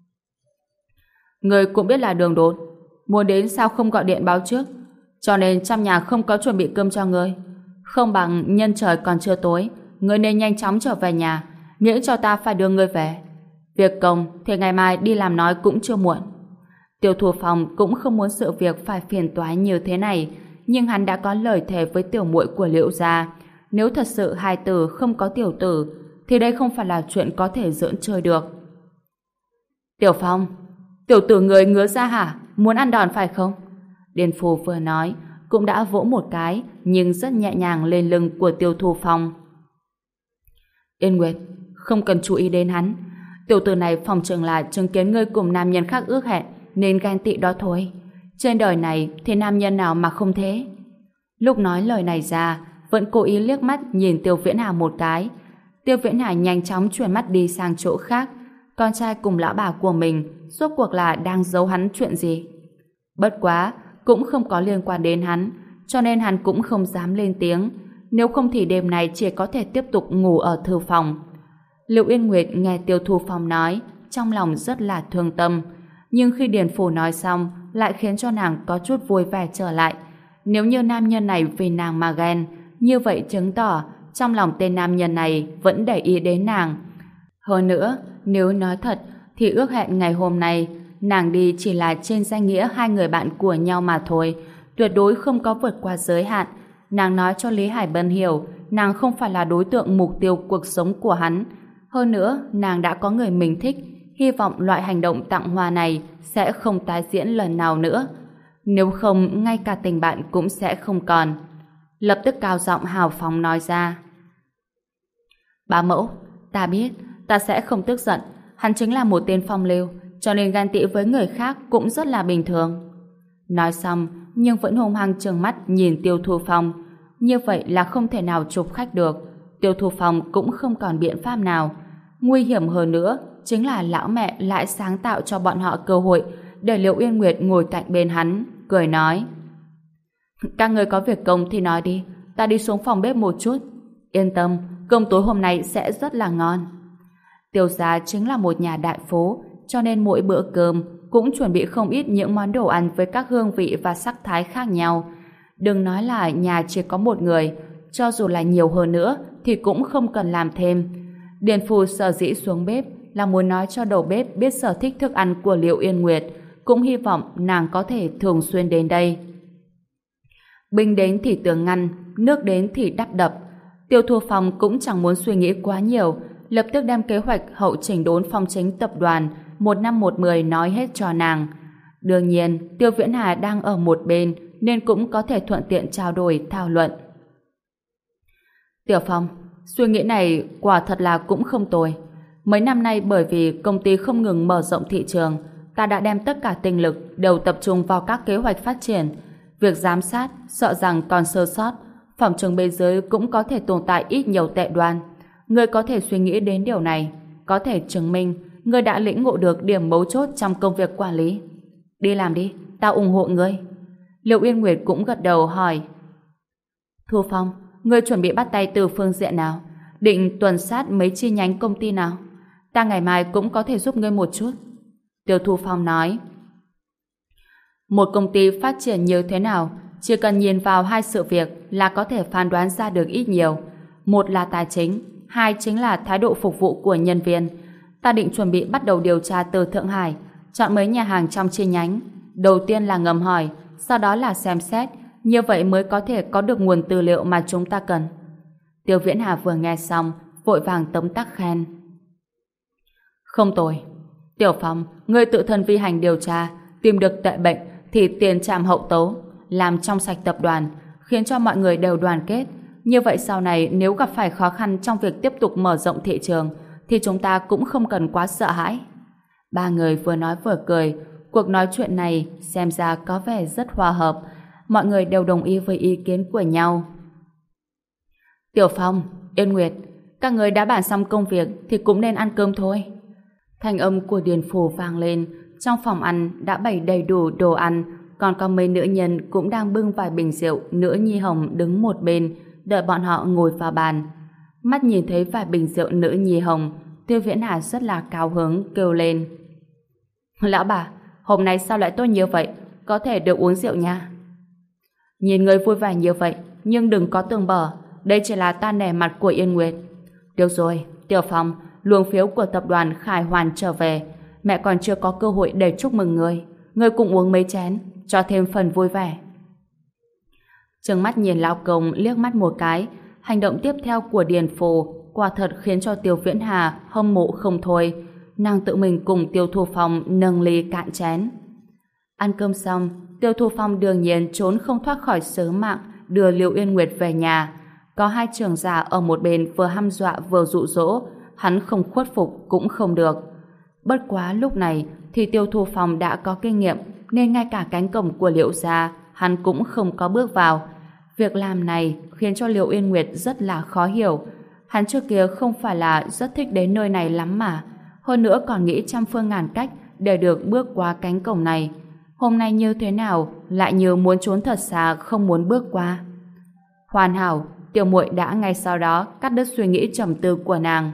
Người cũng biết là Đường Đột muốn đến, sao không gọi điện báo trước? Cho nên trong nhà không có chuẩn bị cơm cho ngươi. Không bằng nhân trời còn chưa tối, ngươi nên nhanh chóng trở về nhà, miễn cho ta phải đưa ngươi về. Việc công thì ngày mai đi làm nói cũng chưa muộn. Tiêu Thu Phong cũng không muốn sự việc phải phiền toái như thế này, nhưng hắn đã có lời thề với tiểu muội của Liễu gia, nếu thật sự hai tử không có tiểu tử thì đây không phải là chuyện có thể giỡn chơi được. Tiểu Phong, tiểu tử người ngứa ra hả? Muốn ăn đòn phải không? Điền Phù vừa nói cũng đã vỗ một cái nhưng rất nhẹ nhàng lên lưng của Tiêu Thu Phong. Yên Nguyệt, không cần chú ý đến hắn. Tiểu tử này phòng chừng là chứng kiến ngươi cùng nam nhân khác ước hẹn nên ghen tị đó thôi. Trên đời này thì nam nhân nào mà không thế? Lúc nói lời này ra vẫn cố ý liếc mắt nhìn Tiêu Viễn Hà một cái. Tiêu Viễn Hà nhanh chóng chuyển mắt đi sang chỗ khác. Con trai cùng lão bà của mình rốt cuộc là đang giấu hắn chuyện gì? Bất quá cũng không có liên quan đến hắn, cho nên hắn cũng không dám lên tiếng. Nếu không thì đêm này chỉ có thể tiếp tục ngủ ở thư phòng. Liệu Yên Nguyệt nghe Tiêu Thu Phong nói, trong lòng rất là thương tâm. Nhưng khi Điền Phù nói xong, lại khiến cho nàng có chút vui vẻ trở lại. Nếu như nam nhân này vì nàng mà ghen, như vậy chứng tỏ trong lòng tên nam nhân này vẫn để ý đến nàng. Hơn nữa, nếu nói thật, thì ước hẹn ngày hôm nay nàng đi chỉ là trên danh nghĩa hai người bạn của nhau mà thôi, tuyệt đối không có vượt qua giới hạn. Nàng nói cho Lý Hải Bân hiểu nàng không phải là đối tượng mục tiêu cuộc sống của hắn. Hơn nữa, nàng đã có người mình thích, hy vọng loại hành động tặng hoa này sẽ không tái diễn lần nào nữa. Nếu không, ngay cả tình bạn cũng sẽ không còn. Lập tức cao giọng hào phóng nói ra. Bá mẫu, ta biết, ta sẽ không tức giận. Hắn chính là một tên phong lưu, cho nên ganh tị với người khác cũng rất là bình thường. Nói xong, nhưng vẫn hung hăng trừng mắt nhìn Tiêu Thu Phong. Như vậy là không thể nào chụp khách được. Tiêu Thu Phong cũng không còn biện pháp nào. Nguy hiểm hơn nữa, chính là lão mẹ lại sáng tạo cho bọn họ cơ hội để Liễu Uyên Nguyệt ngồi cạnh bên hắn, cười nói. Các người có việc công thì nói đi, ta đi xuống phòng bếp một chút. Yên tâm, cơm tối hôm nay sẽ rất là ngon. Tiêu gia chính là một nhà đại phố, cho nên mỗi bữa cơm cũng chuẩn bị không ít những món đồ ăn với các hương vị và sắc thái khác nhau. Đừng nói là nhà chỉ có một người, cho dù là nhiều hơn nữa thì cũng không cần làm thêm. Điền Phù sở dĩ xuống bếp là muốn nói cho đầu bếp biết sở thích thức ăn của Liễu Uyên Nguyệt, cũng hy vọng nàng có thể thường xuyên đến đây. Binh đến thì tường ngăn, nước đến thì đắp đập. Tiêu Thu Phong cũng chẳng muốn suy nghĩ quá nhiều, lập tức đem kế hoạch hậu chỉnh đốn phong chính tập đoàn 1 năm 1 10 nói hết cho nàng. Đương nhiên, Tiêu Viễn Hà đang ở một bên nên cũng có thể thuận tiện trao đổi thảo luận. Tiểu Phong, suy nghĩ này quả thật là cũng không tồi. Mấy năm nay bởi vì công ty không ngừng mở rộng thị trường, ta đã đem tất cả tinh lực đều tập trung vào các kế hoạch phát triển. Việc giám sát sợ rằng còn sơ sót, phòng trường bên dưới cũng có thể tồn tại ít nhiều tệ đoan. Ngươi có thể suy nghĩ đến điều này, có thể chứng minh ngươi đã lĩnh ngộ được điểm mấu chốt trong công việc quản lý. Đi làm đi, ta ủng hộ ngươi. Liễu Uyên Nguyệt cũng gật đầu hỏi. Thu Phong, ngươi chuẩn bị bắt tay từ phương diện nào? Định tuần sát mấy chi nhánh công ty nào? Ta ngày mai cũng có thể giúp ngươi một chút. Tiêu Thu Phong nói. Một công ty phát triển như thế nào, chỉ cần nhìn vào hai sự việc là có thể phán đoán ra được ít nhiều. Một là tài chính, hai chính là thái độ phục vụ của nhân viên. Ta định chuẩn bị bắt đầu điều tra từ Thượng Hải, chọn mấy nhà hàng trong chi nhánh. Đầu tiên là ngầm hỏi, sau đó là xem xét, như vậy mới có thể có được nguồn tư liệu mà chúng ta cần. Tiêu Viễn Hà vừa nghe xong, vội vàng tấm tắc khen. Không tồi. Tiểu Phong, ngươi tự thân vi hành điều tra, tìm được tệ bệnh thì tiền trảm hậu tấu, làm trong sạch tập đoàn, khiến cho mọi người đều đoàn kết. Như vậy sau này nếu gặp phải khó khăn trong việc tiếp tục mở rộng thị trường thì chúng ta cũng không cần quá sợ hãi. Ba người vừa nói vừa cười. Cuộc nói chuyện này xem ra có vẻ rất hòa hợp. Mọi người đều đồng ý với ý kiến của nhau. Tiểu Phong, Yên Nguyệt, các người đã bàn xong công việc thì cũng nên ăn cơm thôi. Thanh âm của Điền Phù vang lên. Trong phòng ăn đã bày đầy đủ đồ ăn, còn có mấy nữ nhân cũng đang bưng vài bình rượu. Nữ nhi hồng đứng một bên đợi bọn họ ngồi vào bàn. Mắt nhìn thấy vài bình rượu nữ nhi hồng, Tiêu Viễn Hà rất là cao hứng kêu lên. Lão bà, hôm nay sao lại tốt như vậy? Có thể được uống rượu nha. Nhìn người vui vẻ như vậy, nhưng đừng có tưởng bở, đây chỉ là ta nể mặt của Yên Nguyệt. Được rồi, Tiểu Phong, luồng phiếu của tập đoàn Khải Hoàn trở về, mẹ còn chưa có cơ hội để chúc mừng ngươi. Ngươi cũng uống mấy chén, cho thêm phần vui vẻ. Trừng mắt nhìn lão công liếc mắt một cái, hành động tiếp theo của Điền Phù quả thật khiến cho Tiêu Viễn Hà hâm mộ không thôi. Nàng tự mình cùng Tiêu Thu Phong nâng ly cạn chén. Ăn cơm xong, Tiêu Thu Phong đương nhiên trốn không thoát khỏi sứ mạng đưa Liễu Uyên Nguyệt về nhà. Có hai trưởng giả ở một bên vừa hăm dọa vừa dụ dỗ, hắn không khuất phục cũng không được. Bất quá lúc này thì Tiêu Thu Phong đã có kinh nghiệm, nên ngay cả cánh cổng của Liễu gia hắn cũng không có bước vào. Việc làm này khiến cho Liễu Uyên Nguyệt rất là khó hiểu. Hắn trước kia không phải là rất thích đến nơi này lắm mà, hơn nữa còn nghĩ trăm phương ngàn cách để được bước qua cánh cổng này. Hôm nay như thế nào lại như muốn trốn thật xa, không muốn bước qua. Hoàn hảo, tiểu muội đã ngay sau đó cắt đứt suy nghĩ trầm tư của nàng.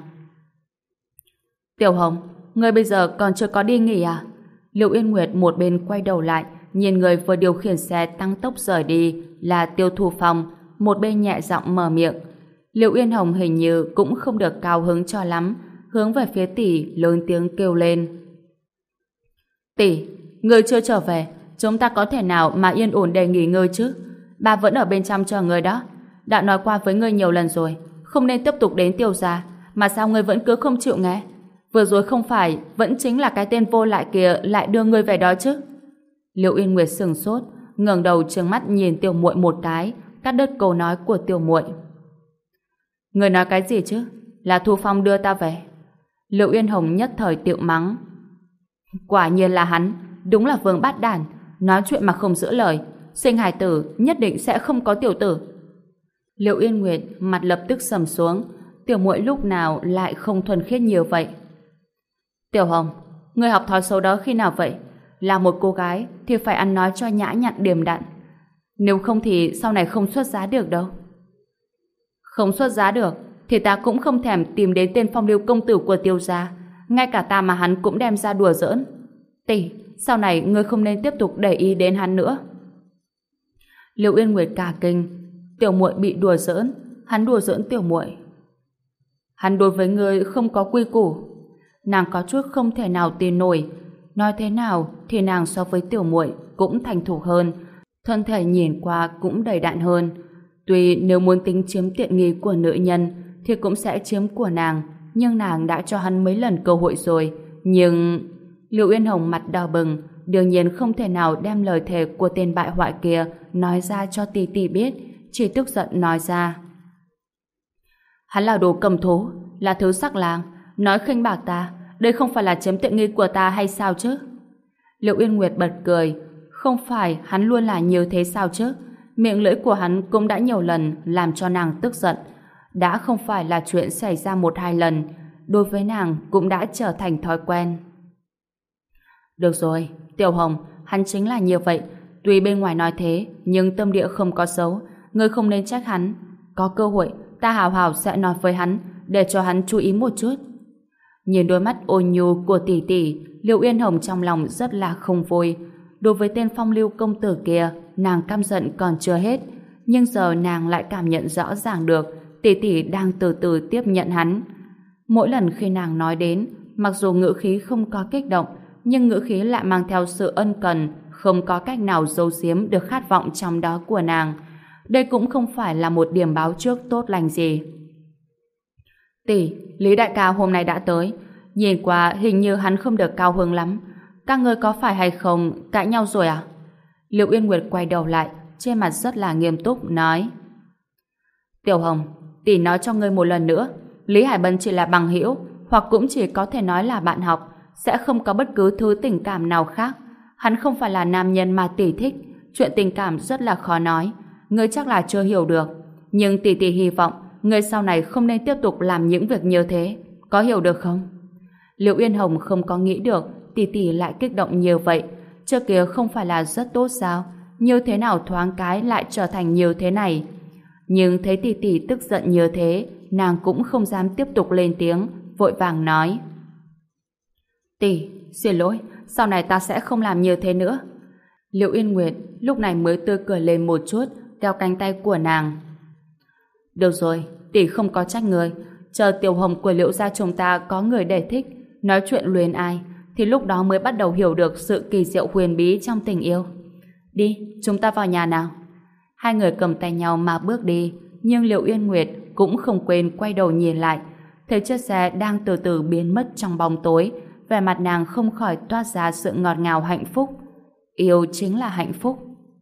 Tiểu Hồng, ngươi bây giờ còn chưa có đi nghỉ à? Liễu Uyên Nguyệt một bên quay đầu lại, nhìn người vừa điều khiển xe tăng tốc rời đi là Tiêu Thu Phong, một bên nhẹ giọng mở miệng. Liễu Uyên Hồng hình như cũng không được cao hứng cho lắm, hướng về phía tỷ lớn tiếng kêu lên. Tỷ, ngươi chưa trở về, chúng ta có thể nào mà yên ổn để nghỉ ngơi chứ? Bà vẫn ở bên trong chờ người đó. Đã nói qua với ngươi nhiều lần rồi, không nên tiếp tục đến Tiêu gia, mà sao ngươi vẫn cứ không chịu nghe? Vừa rồi không phải vẫn chính là cái tên vô lại kia lại đưa ngươi về đó chứ? Liễu Yên Nguyệt sững sốt, ngẩng đầu trừng mắt nhìn Tiểu Muội một cái, cắt đứt câu nói của Tiểu Muội. Ngươi nói cái gì chứ? Là Thu Phong đưa ta về? Liễu Yên Hồng nhất thời tiệu mắng. Quả nhiên là hắn, đúng là vương bát đản, nói chuyện mà không giữ lời, sinh hài tử nhất định sẽ không có tiểu tử. Liễu Yên Nguyệt mặt lập tức sầm xuống, Tiểu Muội lúc nào lại không thuần khiết nhiều vậy? Tiểu Hồng, ngươi học thói xấu đó khi nào vậy? Là một cô gái thì phải ăn nói cho nhã nhặn điềm đạm, nếu không thì sau này không xuất giá được đâu. Không xuất giá được thì ta cũng không thèm tìm đến tên phong lưu công tử của Tiêu gia, ngay cả ta mà hắn cũng đem ra đùa giỡn. Tỷ, sau này ngươi không nên tiếp tục để ý đến hắn nữa. Liễu Yên Nguyệt cả kinh, Tiểu Muội bị đùa giỡn, hắn đùa giỡn Tiểu Muội. Hắn đối với ngươi không có quy củ. Nàng có chút không thể nào tin nổi, nói thế nào thì nàng so với Tiểu Muội cũng thành thục hơn, thân thể nhìn qua cũng đầy đặn hơn. Tuy nếu muốn tính chiếm tiện nghi của nữ nhân thì cũng sẽ chiếm của nàng, nhưng nàng đã cho hắn mấy lần cơ hội rồi. Nhưng... Liễu Yên Hồng mặt đỏ bừng, đương nhiên không thể nào đem lời thề của tên bại hoại kia nói ra cho tỷ tỷ biết, chỉ tức giận nói ra. Hắn là đồ cầm thú, là thứ sắc lang, nói khinh bạc ta, đây không phải là chiếm tiện nghi của ta hay sao chứ? Liễu Yên Nguyệt bật cười, không phải hắn luôn là như thế sao chứ? Miệng lưỡi của hắn cũng đã nhiều lần làm cho nàng tức giận, đã không phải là chuyện xảy ra một hai lần, đối với nàng cũng đã trở thành thói quen. Được rồi, Tiểu Hồng, hắn chính là như vậy, tuy bên ngoài nói thế, nhưng tâm địa không có xấu, ngươi không nên trách hắn. Có cơ hội, ta hào hào sẽ nói với hắn, để cho hắn chú ý một chút. Nhìn đôi mắt ôn nhu của tỷ tỷ, Liễu Yên Hồng trong lòng rất là không vui. Đối với tên phong lưu công tử kia, nàng căm giận còn chưa hết, nhưng giờ nàng lại cảm nhận rõ ràng được tỷ tỷ đang từ từ tiếp nhận hắn. Mỗi lần khi nàng nói đến, mặc dù ngữ khí không có kích động, nhưng ngữ khí lại mang theo sự ân cần, không có cách nào giấu giếm được khát vọng trong đó của nàng. Đây cũng không phải là một điểm báo trước tốt lành gì. Tỷ, Lý đại ca hôm nay đã tới, nhìn qua hình như hắn không được cao hứng lắm. Các ngươi có phải hay không cãi nhau rồi à? Liễu Yên Nguyệt quay đầu lại, trên mặt rất là nghiêm túc nói. Tiểu Hồng, tỷ nói cho ngươi một lần nữa, Lý Hải Bân chỉ là bằng hữu, hoặc cũng chỉ có thể nói là bạn học, sẽ không có bất cứ thứ tình cảm nào khác. Hắn không phải là nam nhân mà tỷ thích, chuyện tình cảm rất là khó nói, ngươi chắc là chưa hiểu được. Nhưng tỷ tỷ hy vọng ngươi sau này không nên tiếp tục làm những việc như thế, có hiểu được không? Liễu Yên Hồng không có nghĩ được tỷ tỷ lại kích động như vậy. Trước kia không phải là rất tốt sao? Như thế nào thoáng cái lại trở thành như thế này? Nhưng thấy tỷ tỷ tức giận như thế, nàng cũng không dám tiếp tục lên tiếng, vội vàng nói. Tỷ, xin lỗi, sau này ta sẽ không làm như thế nữa. Liễu Yên Nguyệt lúc này mới tươi cười lên một chút, kéo cánh tay của nàng. Được rồi, tỷ không có trách người, chờ Tiểu Hồng của Liễu gia chúng ta có người để thích, nói chuyện luyến ai, thì lúc đó mới bắt đầu hiểu được sự kỳ diệu huyền bí trong tình yêu. Đi, chúng ta vào nhà nào. Hai người cầm tay nhau mà bước đi, nhưng Liễu Yên Nguyệt cũng không quên quay đầu nhìn lại, thấy chiếc xe đang từ từ biến mất trong bóng tối, vẻ mặt nàng không khỏi toát ra sự ngọt ngào hạnh phúc. Yêu chính là hạnh phúc.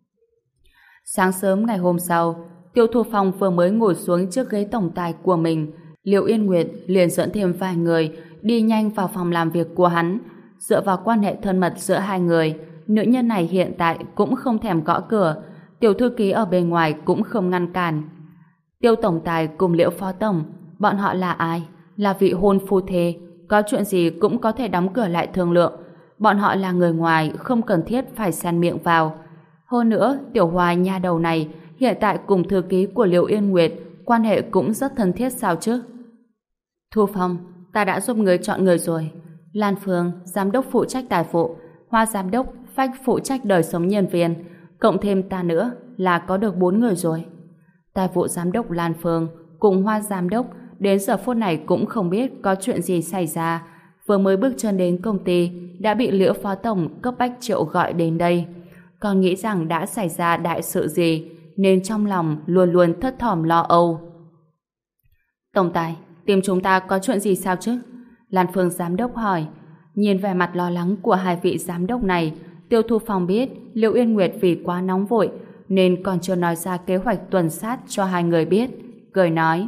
Sáng sớm ngày hôm sau, Tiêu Thu Phong vừa mới ngồi xuống chiếc ghế tổng tài của mình, Liễu Yên Nguyệt liền dẫn thêm vài người đi nhanh vào phòng làm việc của hắn. Dựa vào quan hệ thân mật giữa hai người, nữ nhân này hiện tại cũng không thèm gõ cửa, tiểu thư ký ở bên ngoài cũng không ngăn cản. Tiêu tổng tài cùng Liễu phó tổng, bọn họ là ai? Là vị hôn phu thê, có chuyện gì cũng có thể đóng cửa lại thương lượng. Bọn họ là người ngoài, không cần thiết phải xen miệng vào. Hơn nữa, tiểu Hoài nha đầu này hiện tại cùng thư ký của Liễu Yên Nguyệt quan hệ cũng rất thân thiết sao chứ? Thu Phong, ta đã giúp người chọn người rồi. Lan Phương, giám đốc phụ trách tài vụ, Hoa giám đốc phách phụ trách đời sống nhân viên, cộng thêm ta nữa là có được 4 người rồi. Tài vụ giám đốc Lan Phương cùng Hoa giám đốc đến giờ phút này cũng không biết có chuyện gì xảy ra, vừa mới bước chân đến công ty đã bị Liễu phó tổng cấp bách triệu gọi đến đây. còn nghĩ rằng đã xảy ra đại sự gì, nên trong lòng luôn luôn thất thỏm lo âu. Tổng tài, tìm chúng ta có chuyện gì sao chứ? Lan Phương giám đốc hỏi. Nhìn vẻ mặt lo lắng của hai vị giám đốc này, Tiêu Thu Phong biết Liễu Yên Nguyệt vì quá nóng vội nên còn chưa nói ra kế hoạch tuần sát cho hai người biết. Cười nói: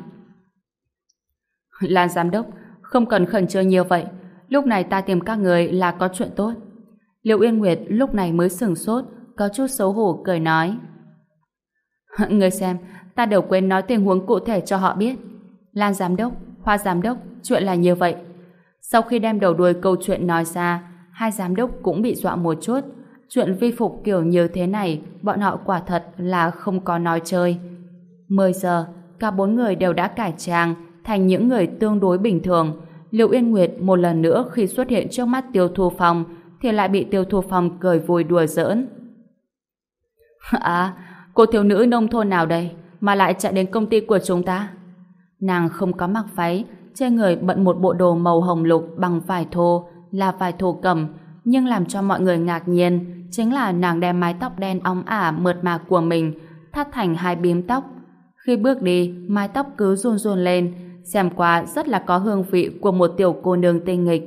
Lan giám đốc, không cần khẩn trương nhiều vậy. Lúc này ta tìm các người là có chuyện tốt. Liễu Yên Nguyệt lúc này mới sửng sốt, có chút xấu hổ cười nói: Người xem, ta đều quên nói tình huống cụ thể cho họ biết. Lan giám đốc, Hoa giám đốc, chuyện là như vậy. Sau khi đem đầu đuôi câu chuyện nói ra, hai giám đốc cũng bị dọa một chút. Chuyện vi phục kiểu như thế này, bọn họ quả thật là không có nói chơi. 10 giờ, cả bốn người đều đã cải trang thành những người tương đối bình thường. Liễu Yên Nguyệt một lần nữa khi xuất hiện trước mắt Tiêu Thu Phong thì lại bị Tiêu Thu Phong cười vui đùa giỡn. À, cô thiếu nữ nông thôn nào đây mà lại chạy đến công ty của chúng ta? Nàng không có mặc váy, trên người bận một bộ đồ màu hồng lục bằng vải thô, là vải thổ cẩm, nhưng làm cho mọi người ngạc nhiên chính là nàng đem mái tóc đen óng ả mượt mà của mình thắt thành hai bím tóc. Khi bước đi, mái tóc cứ run run lên, xem qua rất là có hương vị của một tiểu cô nương tinh nghịch.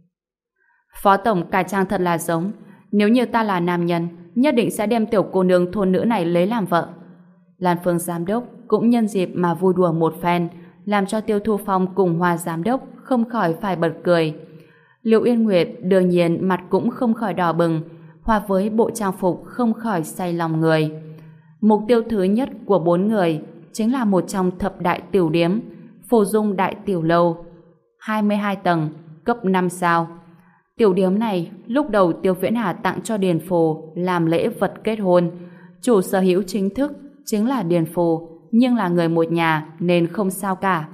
Phó tổng cải trang thật là giống, nếu như ta là nam nhân, nhất định sẽ đem tiểu cô nương thôn nữ này lấy làm vợ. Lan Phương giám đốc cũng nhân dịp mà vui đùa một phen, làm cho Tiêu Thu Phong cùng Hoa giám đốc không khỏi phải bật cười. Liễu Yên Nguyệt đương nhiên mặt cũng không khỏi đỏ bừng, hòa với bộ trang phục không khỏi say lòng người. Mục tiêu thứ nhất của bốn người chính là một trong thập đại tiểu điếm, Phù Dung Đại Tiểu Lâu, 22 tầng, cấp 5 sao. Tiểu điếm này lúc đầu Tiêu Viễn Hà tặng cho Điền Phù làm lễ vật kết hôn. Chủ sở hữu chính thức chính là Điền Phù, nhưng là người một nhà nên không sao cả.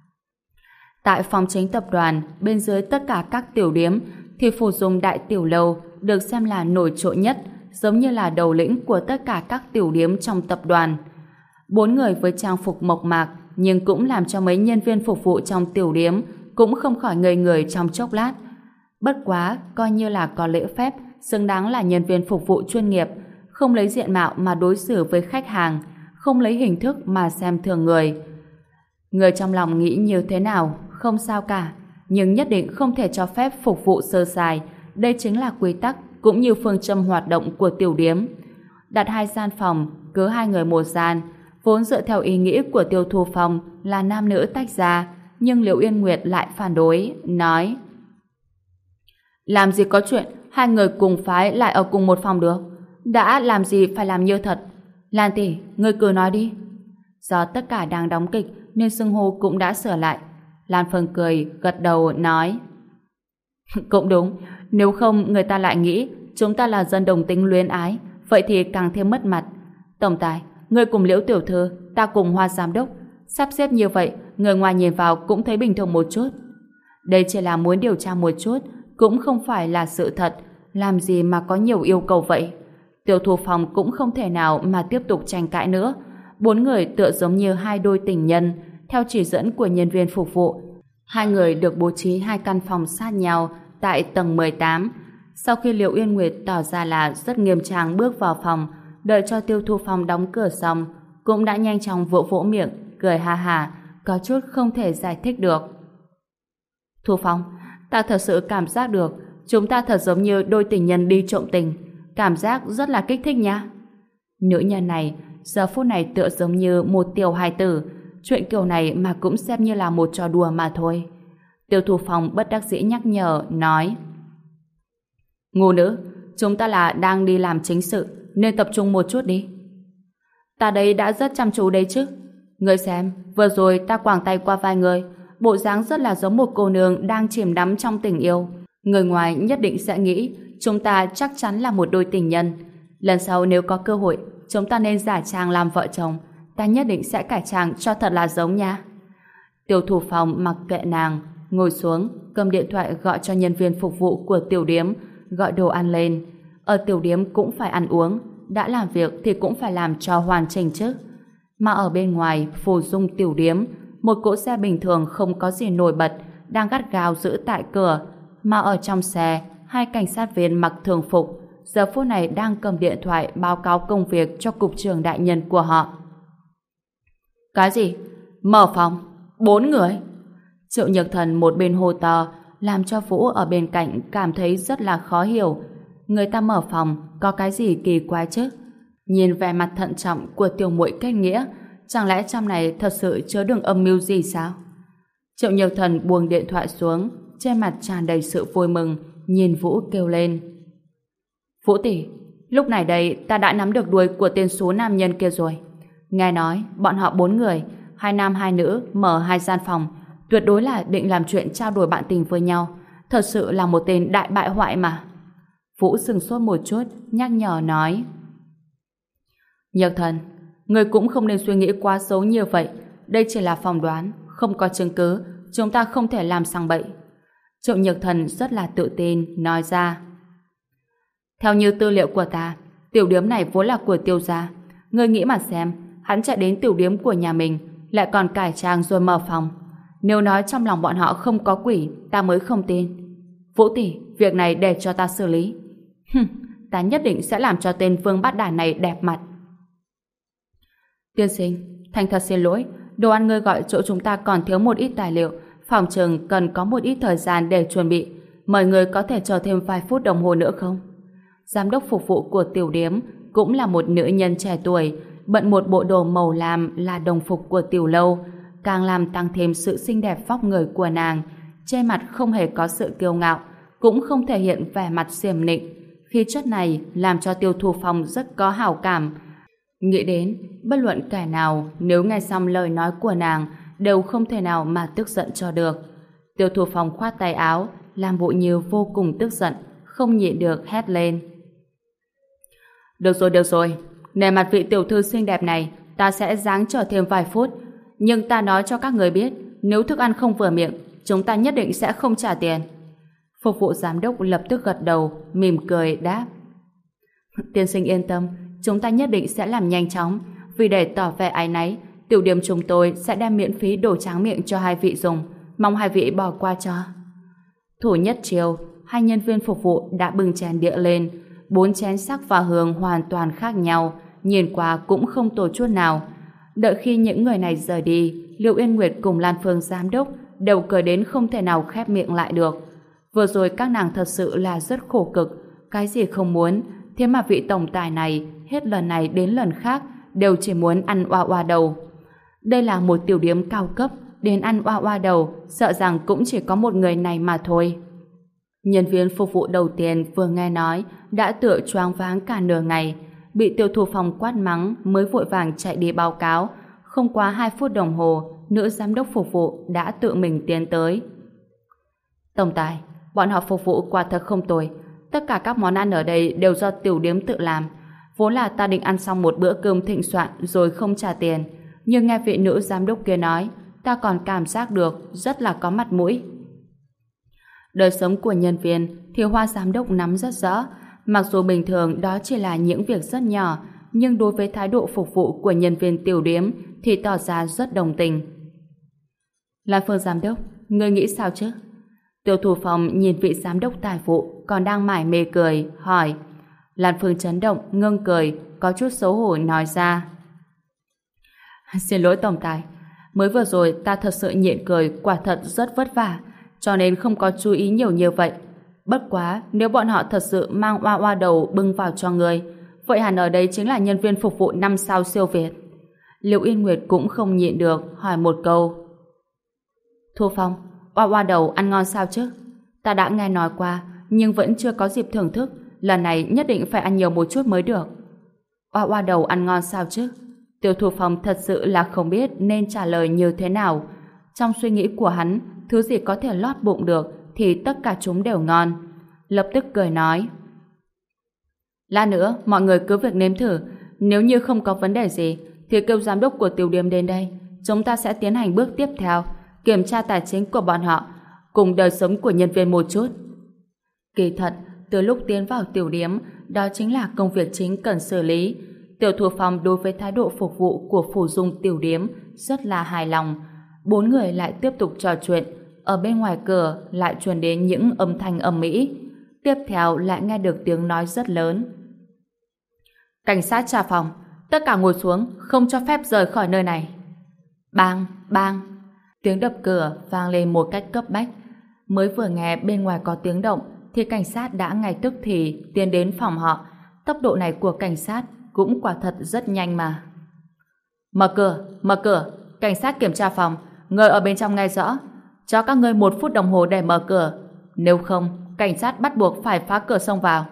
Tại phòng chính tập đoàn, bên dưới tất cả các tiểu điếm thì Phù Dung Đại Tiểu Lâu được xem là nổi trội nhất, giống như là đầu lĩnh của tất cả các tiểu điếm trong tập đoàn. Bốn người với trang phục mộc mạc nhưng cũng làm cho mấy nhân viên phục vụ trong tiểu điếm cũng không khỏi ngây người trong chốc lát. Bất quá, coi như là có lễ phép, xứng đáng là nhân viên phục vụ chuyên nghiệp, không lấy diện mạo mà đối xử với khách hàng, không lấy hình thức mà xem thường người. Người trong lòng nghĩ như thế nào, không sao cả, nhưng nhất định không thể cho phép phục vụ sơ sài. Đây chính là quy tắc cũng như phương châm hoạt động của tiểu điếm. Đặt 2 gian phòng, cứ 2 người một gian, vốn dựa theo ý nghĩ của Tiêu Thu Phong là nam nữ tách ra, nhưng Liễu Yên Nguyệt lại phản đối, nói: Làm gì có chuyện 2 người cùng phái lại ở cùng một phòng được, đã làm gì phải làm như thật. Lan tỷ, ngươi cứ nói đi. Do tất cả đang đóng kịch nên xưng hô cũng đã sửa lại. Lan Phương cười, gật đầu, nói: Cũng đúng, nếu không người ta lại nghĩ chúng ta là dân đồng tính luyến ái, vậy thì càng thêm mất mặt. Tổng tài, ngươi cùng Liễu tiểu thư, ta cùng Hoa giám đốc, sắp xếp như vậy, người ngoài nhìn vào cũng thấy bình thường một chút. Đây chỉ là muốn điều tra một chút, cũng không phải là sự thật, làm gì mà có nhiều yêu cầu vậy. Tiêu Thu Phong cũng không thể nào mà tiếp tục tranh cãi nữa. 4 người tựa giống như 2 đôi tình nhân. Theo chỉ dẫn của nhân viên phục vụ, 2 người được bố trí 2 căn phòng sát nhau tại tầng 18. Sau khi Liễu Yên Nguyệt tỏ ra là rất nghiêm trang bước vào phòng, đợi cho Tiêu Thu Phong đóng cửa xong, cũng đã nhanh chóng vỗ vỗ miệng, cười ha ha, có chút không thể giải thích được. Thu Phong, ta thật sự cảm giác được chúng ta thật giống như đôi tình nhân đi trộm tình, cảm giác rất là kích thích nha. Nữ nhân này giờ phút này tựa giống như một tiểu hài tử, chuyện kiểu này mà cũng xem như là một trò đùa mà thôi. Tiêu Thu Phong bất đắc dĩ nhắc nhở, nói: Ngu nữ, chúng ta là đang đi làm chính sự, nên tập trung một chút đi. Ta đây đã rất chăm chú đấy chứ. Ngươi xem, vừa rồi ta quàng tay qua vai ngươi, bộ dáng rất là giống một cô nương đang chìm đắm trong tình yêu. Người ngoài nhất định sẽ nghĩ chúng ta chắc chắn là một đôi tình nhân. Lần sau nếu có cơ hội, chúng ta nên giả trang làm vợ chồng. Ta nhất định sẽ cải trang cho thật là giống nha. Tiêu Thủ Phong mặc kệ nàng, ngồi xuống, cầm điện thoại gọi cho nhân viên phục vụ của tiểu điếm, gọi đồ ăn lên. Ở tiểu điếm cũng phải ăn uống, đã làm việc thì cũng phải làm cho hoàn chỉnh chứ. Mà ở bên ngoài Phù Dung tiểu điếm, một cỗ xe bình thường không có gì nổi bật đang gắt gao giữ tại cửa, mà ở trong xe 2 cảnh sát viên mặc thường phục giờ phút này đang cầm điện thoại báo cáo công việc cho cục trưởng đại nhân của họ. Cái gì? Mở phòng? 4 người? Triệu Nhược Thần một bên hô to, làm cho Vũ ở bên cạnh cảm thấy rất là khó hiểu. Người ta mở phòng, có cái gì kỳ quái chứ? Nhìn vẻ mặt thận trọng của tiểu muội kết nghĩa, chẳng lẽ trong này thật sự chứa đựng âm mưu gì sao? Triệu Nhược Thần buông điện thoại xuống, trên mặt tràn đầy sự vui mừng, nhìn Vũ kêu lên. Vũ tỷ, lúc này đây ta đã nắm được đuôi của tên số nam nhân kia rồi. Nghe nói, bọn họ 4 người, 2 nam 2 nữ, mở 2 gian phòng, tuyệt đối là định làm chuyện trao đổi bạn tình với nhau. Thật sự là một tên đại bại hoại mà. Vũ sừng sốt một chút, nhắc nhở nói. Nhược Thần, người cũng không nên suy nghĩ quá xấu như vậy. Đây chỉ là phỏng đoán, không có chứng cứ, chúng ta không thể làm sang bậy. Triệu Nhược Thần rất là tự tin, nói ra. Theo như tư liệu của ta, tiểu điếm này vốn là của Tiêu gia. Ngươi nghĩ mà xem, hắn chạy đến tiểu điếm của nhà mình, lại còn cải trang rồi mở phòng. Nếu nói trong lòng bọn họ không có quỷ, ta mới không tin. Vũ tỷ, việc này để cho ta xử lý. Ta nhất định sẽ làm cho tên Vương Bát Đản này đẹp mặt. Tiên sinh, thành thật xin lỗi, đồ ăn ngươi gọi chỗ chúng ta còn thiếu một ít tài liệu, phòng chừng cần có một ít thời gian để chuẩn bị. Mời người có thể chờ thêm vài phút đồng hồ nữa không? Giám đốc phục vụ của tiểu điếm cũng là một nữ nhân trẻ tuổi, bận một bộ đồ màu lam là đồng phục của tiểu lâu, càng làm tăng thêm sự xinh đẹp vóc người của nàng. Trên mặt không hề có sự kiêu ngạo, cũng không thể hiện vẻ mặt xiểm nịnh. Khí chất này làm cho Tiêu Thu Phong rất có hảo cảm. Nghĩ đến, bất luận kẻ nào nếu nghe xong lời nói của nàng đều không thể nào mà tức giận cho được. Tiêu Thu Phong khoát tay áo, làm bộ như vô cùng tức giận, không nhịn được hét lên. Được rồi, nể mặt vị tiểu thư xinh đẹp này, ta sẽ giáng chờ thêm vài phút. Nhưng ta nói cho các người biết, nếu thức ăn không vừa miệng, chúng ta nhất định sẽ không trả tiền. Phục vụ giám đốc lập tức gật đầu, mỉm cười đáp. Tiên sinh yên tâm, chúng ta nhất định sẽ làm nhanh chóng. Vì để tỏ vẻ áy náy, tiểu điểm chúng tôi sẽ đem miễn phí đồ tráng miệng cho 2 vị dùng. Mong 2 vị bỏ qua cho. Thủ nhất chiều, 2 nhân viên phục vụ đã bưng chén đĩa lên. 4 chén sắc và hương hoàn toàn khác nhau, nhìn qua cũng không tồi chút nào. Đợi khi những người này rời đi, Liệu Yên Nguyệt cùng Lan Phương giám đốc đều cười đến không thể nào khép miệng lại được. Vừa rồi các nàng thật sự là rất khổ cực, cái gì không muốn, thế mà vị tổng tài này hết lần này đến lần khác đều chỉ muốn ăn oa oa đầu. Đây là một tiểu điếm cao cấp, đến ăn oa oa đầu sợ rằng cũng chỉ có một người này mà thôi. Nhân viên phục vụ đầu tiên vừa nghe nói đã tựa choáng váng cả nửa ngày, bị Tiêu Thu Phong quát mắng mới vội vàng chạy đi báo cáo. Không quá 2 phút đồng hồ, nữ giám đốc phục vụ đã tự mình tiến tới. Tổng tài, bọn họ phục vụ quả thật không tồi. Tất cả các món ăn ở đây đều do tiểu điếm tự làm. Vốn là ta định ăn xong một bữa cơm thịnh soạn rồi không trả tiền, nhưng nghe vị nữ giám đốc kia nói, ta còn cảm giác được rất là có mặt mũi. Đời sống của nhân viên thì Hoa giám đốc nắm rất rõ. Mặc dù bình thường đó chỉ là những việc rất nhỏ, nhưng đối với thái độ phục vụ của nhân viên tiểu điếm thì tỏ ra rất đồng tình. Lan Phương giám đốc, ngươi nghĩ sao chứ? Tiêu Thủ Phong nhìn vị giám đốc tài vụ còn đang mải mê cười, hỏi. Lan Phương chấn động, ngưng cười, có chút xấu hổ nói ra. Xin lỗi tổng tài, mới vừa rồi ta thật sự nhịn cười, quả thật rất vất vả, cho nên không có chú ý nhiều như vậy. Bất quá, nếu bọn họ thật sự mang oa oa đầu bưng vào cho ngươi, vậy hẳn ở đây chính là nhân viên phục vụ 5 sao siêu Việt. Liệu Yên Nguyệt cũng không nhịn được, hỏi một câu. Thu Phong, oa oa đầu ăn ngon sao chứ? Ta đã nghe nói qua, nhưng vẫn chưa có dịp thưởng thức, lần này nhất định phải ăn nhiều một chút mới được. Oa oa đầu ăn ngon sao chứ? Tiêu Thu Phong thật sự là không biết nên trả lời như thế nào. Trong suy nghĩ của hắn, thứ gì có thể lót bụng được thì tất cả chúng đều ngon. Lập tức cười nói. Lát nữa, mọi người cứ việc nếm thử. Nếu như không có vấn đề gì, thì kêu giám đốc của tiểu điểm đến đây. Chúng ta sẽ tiến hành bước tiếp theo, kiểm tra tài chính của bọn họ, cùng đời sống của nhân viên một chút. Kỳ thật, từ lúc tiến vào tiểu điểm, đó chính là công việc chính cần xử lý. Tiểu Thủ Phong đối với thái độ phục vụ của Phủ Dung tiểu điểm rất là hài lòng. 4 người lại tiếp tục trò chuyện. Ở bên ngoài cửa lại truyền đến những âm thanh ầm ĩ. Tiếp theo lại nghe được tiếng nói rất lớn. Cảnh sát Trà Phòng, tất cả ngồi xuống, không cho phép rời khỏi nơi này. Bang, bang. Tiếng đập cửa vang lên một cách cấp bách. Mới vừa nghe bên ngoài có tiếng động thì cảnh sát đã ngay tức thì tiến đến phòng họ. Tốc độ này của cảnh sát cũng quả thật rất nhanh mà. Mở cửa, cảnh sát kiểm tra phòng, người ở bên trong nghe rõ. Cho các ngươi 1 phút đồng hồ để mở cửa, nếu không, cảnh sát bắt buộc phải phá cửa xông vào.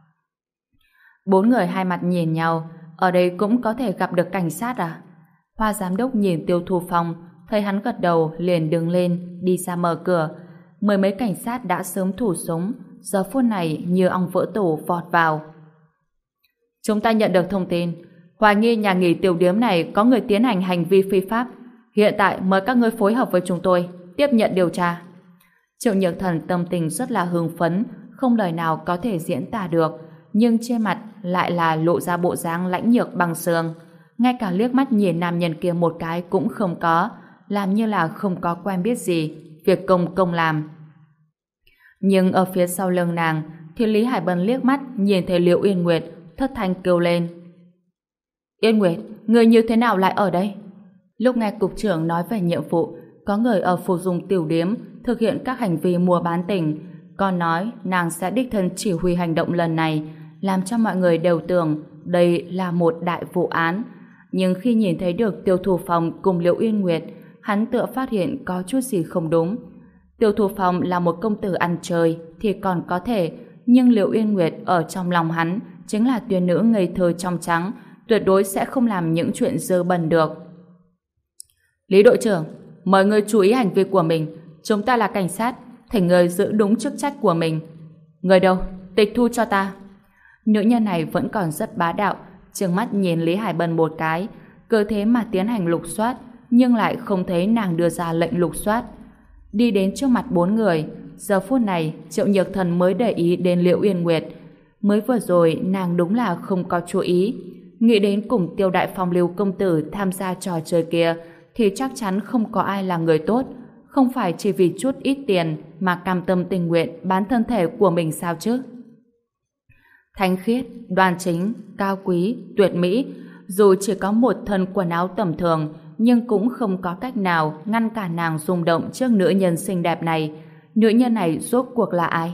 4 người hai mặt nhìn nhau, ở đây cũng có thể gặp được cảnh sát à? Hoa giám đốc nhìn Tiêu Thu Phong, thấy hắn gật đầu liền đứng lên, đi ra mở cửa. 10 mấy cảnh sát đã sớm thủ súng, giờ phút này như ong vỡ tổ vọt vào. Chúng ta nhận được thông tin, hoài nghi nhà nghỉ tiểu điếm này có người tiến hành hành vi phi pháp. Hiện tại mời các ngươi phối hợp với chúng tôi, tiếp nhận điều tra. Triệu Nhược Thần tâm tình rất là hưng phấn, không lời nào có thể diễn tả được, nhưng trên mặt lại là lộ ra bộ dáng lãnh nhược băng xương. Ngay cả liếc mắt nhìn nam nhân kia một cái cũng không có, làm như là không có quen biết gì, việc công làm. Nhưng ở phía sau lưng nàng thì Lý Hải Bân liếc mắt nhìn thấy Liễu Yên Nguyệt, thất thanh kêu lên. Yên Nguyệt, người như thế nào lại ở đây? Lúc nghe cục trưởng nói về nhiệm vụ, có người ở Phù Dung tiểu điếm thực hiện các hành vi mua bán tình, còn nói nàng sẽ đích thân chỉ huy hành động lần này, làm cho mọi người đều tưởng đây là một đại vụ án. Nhưng khi nhìn thấy được Tiêu Thu Phong cùng Liễu Yên Nguyệt, hắn tựa phát hiện có chút gì không đúng. Tiêu Thu Phong là một công tử ăn chơi thì còn có thể, nhưng Liễu Yên Nguyệt ở trong lòng hắn chính là tuyển nữ ngây thơ trong trắng, tuyệt đối sẽ không làm những chuyện dơ bẩn được. Lý đội trưởng, mời người chú ý hành vi của mình, chúng ta là cảnh sát, thỉnh người giữ đúng chức trách của mình. Người đâu? Tịch thu cho ta. Nữ nhân này vẫn còn rất bá đạo, trừng mắt nhìn Lý Hải Bân một cái, cơ thế mà tiến hành lục soát, nhưng lại không thấy nàng đưa ra lệnh lục soát. Đi đến trước mặt 4 người, giờ phút này Triệu Nhược Thần mới để ý đến Liễu Yên Nguyệt. Mới vừa rồi nàng đúng là không có chú ý, nghĩ đến cùng Tiêu Đại Phong Lưu công tử tham gia trò chơi kia thì chắc chắn không có ai là người tốt, không phải chỉ vì chút ít tiền mà cam tâm tình nguyện bán thân thể của mình sao chứ? Thanh khiết, đoan chính, cao quý, tuyệt mỹ, dù chỉ có một thân quần áo tầm thường, nhưng cũng không có cách nào ngăn cản nàng rung động trước nữ nhân xinh đẹp này. Nữ nhân này rốt cuộc là ai?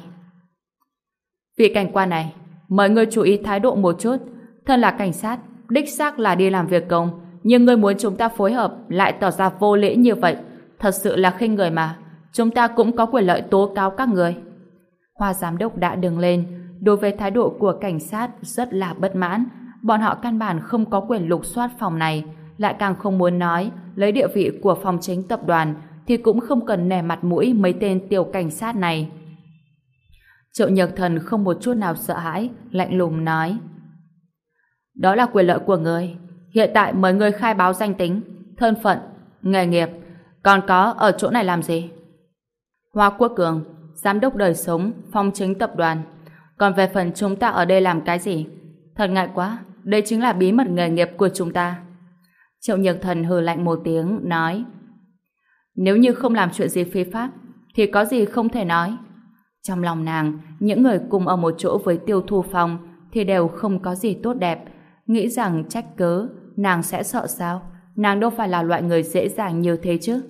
Vị cảnh quan này, mời ngươi chú ý thái độ một chút. Thân là cảnh sát, đích xác là đi làm việc công, nhưng ngươi muốn chúng ta phối hợp lại tỏ ra vô lễ như vậy, thật sự là khinh người mà. Chúng ta cũng có quyền lợi tố cáo các người. Hoa giám đốc đã đứng lên, đối với thái độ của cảnh sát rất là bất mãn. Bọn họ căn bản không có quyền lục soát phòng này, lại càng không muốn nói lấy địa vị của phòng chính tập đoàn thì cũng không cần nể mặt mũi mấy tên tiểu cảnh sát này. Triệu Nhược Thần không một chút nào sợ hãi, lạnh lùng nói: đó là quyền lợi của người. Hiện tại mời người khai báo danh tính, thân phận, nghề nghiệp, còn có ở chỗ này làm gì. Hoa Quốc Cường, giám đốc đời sống, phòng chính tập đoàn. Còn về phần chúng ta ở đây làm cái gì? Thật ngại quá, đây chính là bí mật nghề nghiệp của chúng ta. Triệu Nhược Thần hừ lạnh một tiếng, nói: nếu như không làm chuyện gì phi pháp, thì có gì không thể nói. Trong lòng nàng, những người cùng ở một chỗ với Tiêu Thu Phong thì đều không có gì tốt đẹp. Nghĩ rằng trách cớ, nàng sẽ sợ sao? Nàng đâu phải là loại người dễ dàng như thế chứ.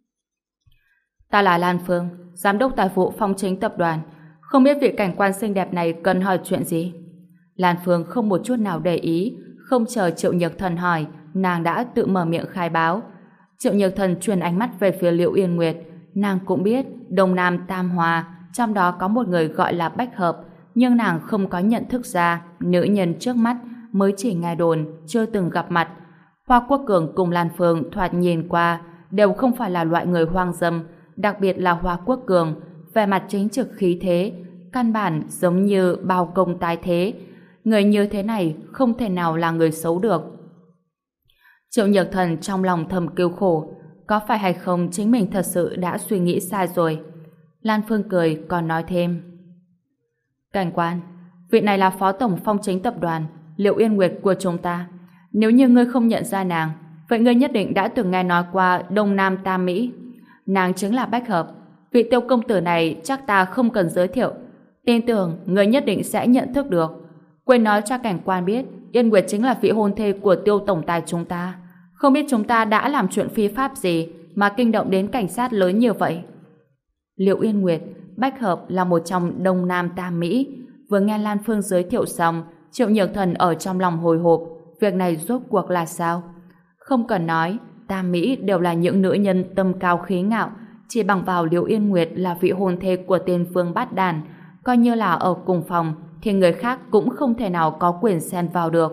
Ta là Lan Phương, giám đốc tài vụ phòng chính tập đoàn. Không biết vị cảnh quan xinh đẹp này cần hỏi chuyện gì? Lan Phương không một chút nào để ý, không chờ Triệu Nhược Thần hỏi, nàng đã tự mở miệng khai báo. Triệu Nhược Thần chuyển ánh mắt về phía Liễu Yên Nguyệt. Nàng cũng biết Đông Nam Tam Hòa, trong đó có một người gọi là Bách Hợp, nhưng nàng không có nhận thức ra nữ nhân trước mắt, mới chỉ nghe đồn, chưa từng gặp mặt. Hoa Quốc Cường cùng Lan Phương thoạt nhìn qua đều không phải là loại người hoang dâm, đặc biệt là Hoa Quốc Cường, về mặt chính trực khí thế, căn bản giống như bao công tái thế. Người như thế này không thể nào là người xấu được. Triệu Nhược Thần trong lòng thầm kêu khổ, có phải hay không chính mình thật sự đã suy nghĩ sai rồi. Lan Phương cười còn nói thêm: cảnh quan, vị này là phó tổng phong chính tập đoàn Liễu Yên Nguyệt của chúng ta. Nếu như ngươi không nhận ra nàng, vậy ngươi nhất định đã từng nghe nói qua Đông Nam Tam Mỹ. Nàng chính là Bách Hợp. Vị Tiêu công tử này chắc ta không cần giới thiệu. Tin tưởng người nhất định sẽ nhận thức được. Quên nói cho cảnh quan biết Yên Nguyệt chính là vị hôn thê của Tiêu tổng tài chúng ta. Không biết chúng ta đã làm chuyện phi pháp gì mà kinh động đến cảnh sát lớn như vậy. Liệu Yên Nguyệt, Bách Hợp là một trong Đông Nam Tam Mỹ. Vừa nghe Lan Phương giới thiệu xong, Triệu Nhược Thần ở trong lòng hồi hộp. Việc này rốt cuộc là sao? Không cần nói, Tam Mỹ đều là những nữ nhân tâm cao khí ngạo. Chỉ bằng vào Liệu Yên Nguyệt là vị hôn thê của tên Vương Bát Đàn, coi như là ở cùng phòng thì người khác cũng không thể nào có quyền xen vào được.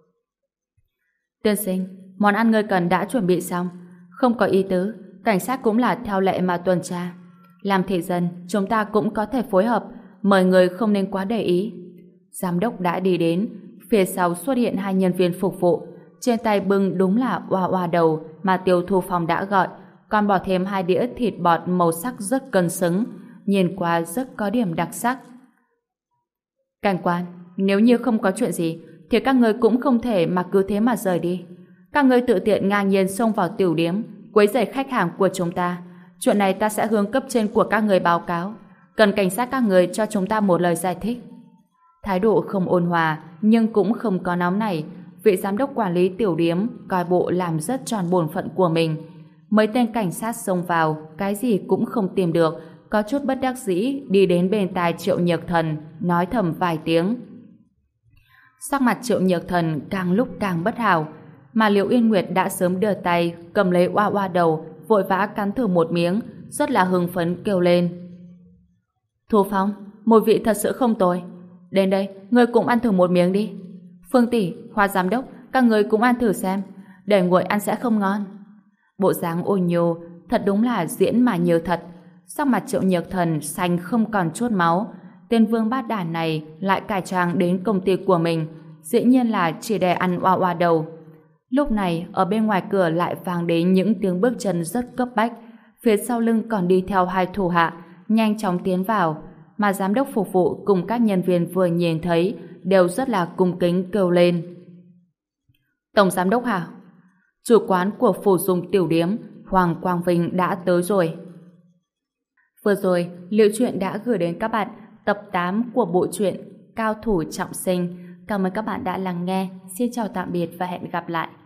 Tiên sinh, món ăn ngươi cần đã chuẩn bị xong. Không có ý tứ, cảnh sát cũng là theo lệ mà tuần tra. Làm thị dân, chúng ta cũng có thể phối hợp, mời người không nên quá để ý. Giám đốc đã đi đến, phía sau xuất hiện hai nhân viên phục vụ, trên tay bưng đúng là oa oa đầu mà Tiêu Thu Phong đã gọi, còn bỏ thêm 2 đĩa thịt bọt màu sắc rất cân xứng, nhìn qua rất có điểm đặc sắc. Cảnh quan, nếu như không có chuyện gì, thì các người cũng không thể mà cứ thế mà rời đi. Các người tự tiện ngang nhiên xông vào tiểu điếm, quấy rầy khách hàng của chúng ta. Chuyện này ta sẽ hướng cấp trên của các người báo cáo. Cần cảnh sát các người cho chúng ta một lời giải thích. Thái độ không ôn hòa, nhưng cũng không có nóng nảy. Vị giám đốc quản lý tiểu điếm coi bộ làm rất tròn bổn phận của mình. Mấy tên cảnh sát xông vào, cái gì cũng không tìm được, có chút bất đắc dĩ đi đến bên tai Triệu Nhược Thần, nói thầm vài tiếng. Sắc mặt Triệu Nhược Thần càng lúc càng bất hảo, mà Liệu Yên Nguyệt đã sớm đưa tay cầm lấy oa oa đầu, vội vã cắn thử một miếng, rất là hưng phấn kêu lên. Thu Phong, mùi vị thật sự không tồi. Đến đây, ngươi cũng ăn thử một miếng đi. Phương tỷ, Hoa giám đốc, các ngươi cũng ăn thử xem, để nguội ăn sẽ không ngon. Bộ dáng ôn nhô, thật đúng là diễn mà như thật. Sắc mặt Triệu Nhược Thần xanh không còn chút máu. Tên Vương Bát Đàn này lại cải trang đến công ty của mình, dĩ nhiên là chỉ để ăn oa oa đầu. Lúc này, ở bên ngoài cửa lại vang đến những tiếng bước chân rất cấp bách. Phía sau lưng còn đi theo 2 thủ hạ, nhanh chóng tiến vào. Mà giám đốc phục vụ cùng các nhân viên vừa nhìn thấy đều rất là cung kính kêu lên. Tổng giám đốc hả? Chủ quán của Phủ Dung tiểu điếm, Hoàng Quang Vinh đã tới rồi. Vừa rồi, Liễu Chuyện đã gửi đến các bạn tập 8 của bộ truyện Cao thủ trọng sinh. Cảm ơn các bạn đã lắng nghe. Xin chào tạm biệt và hẹn gặp lại.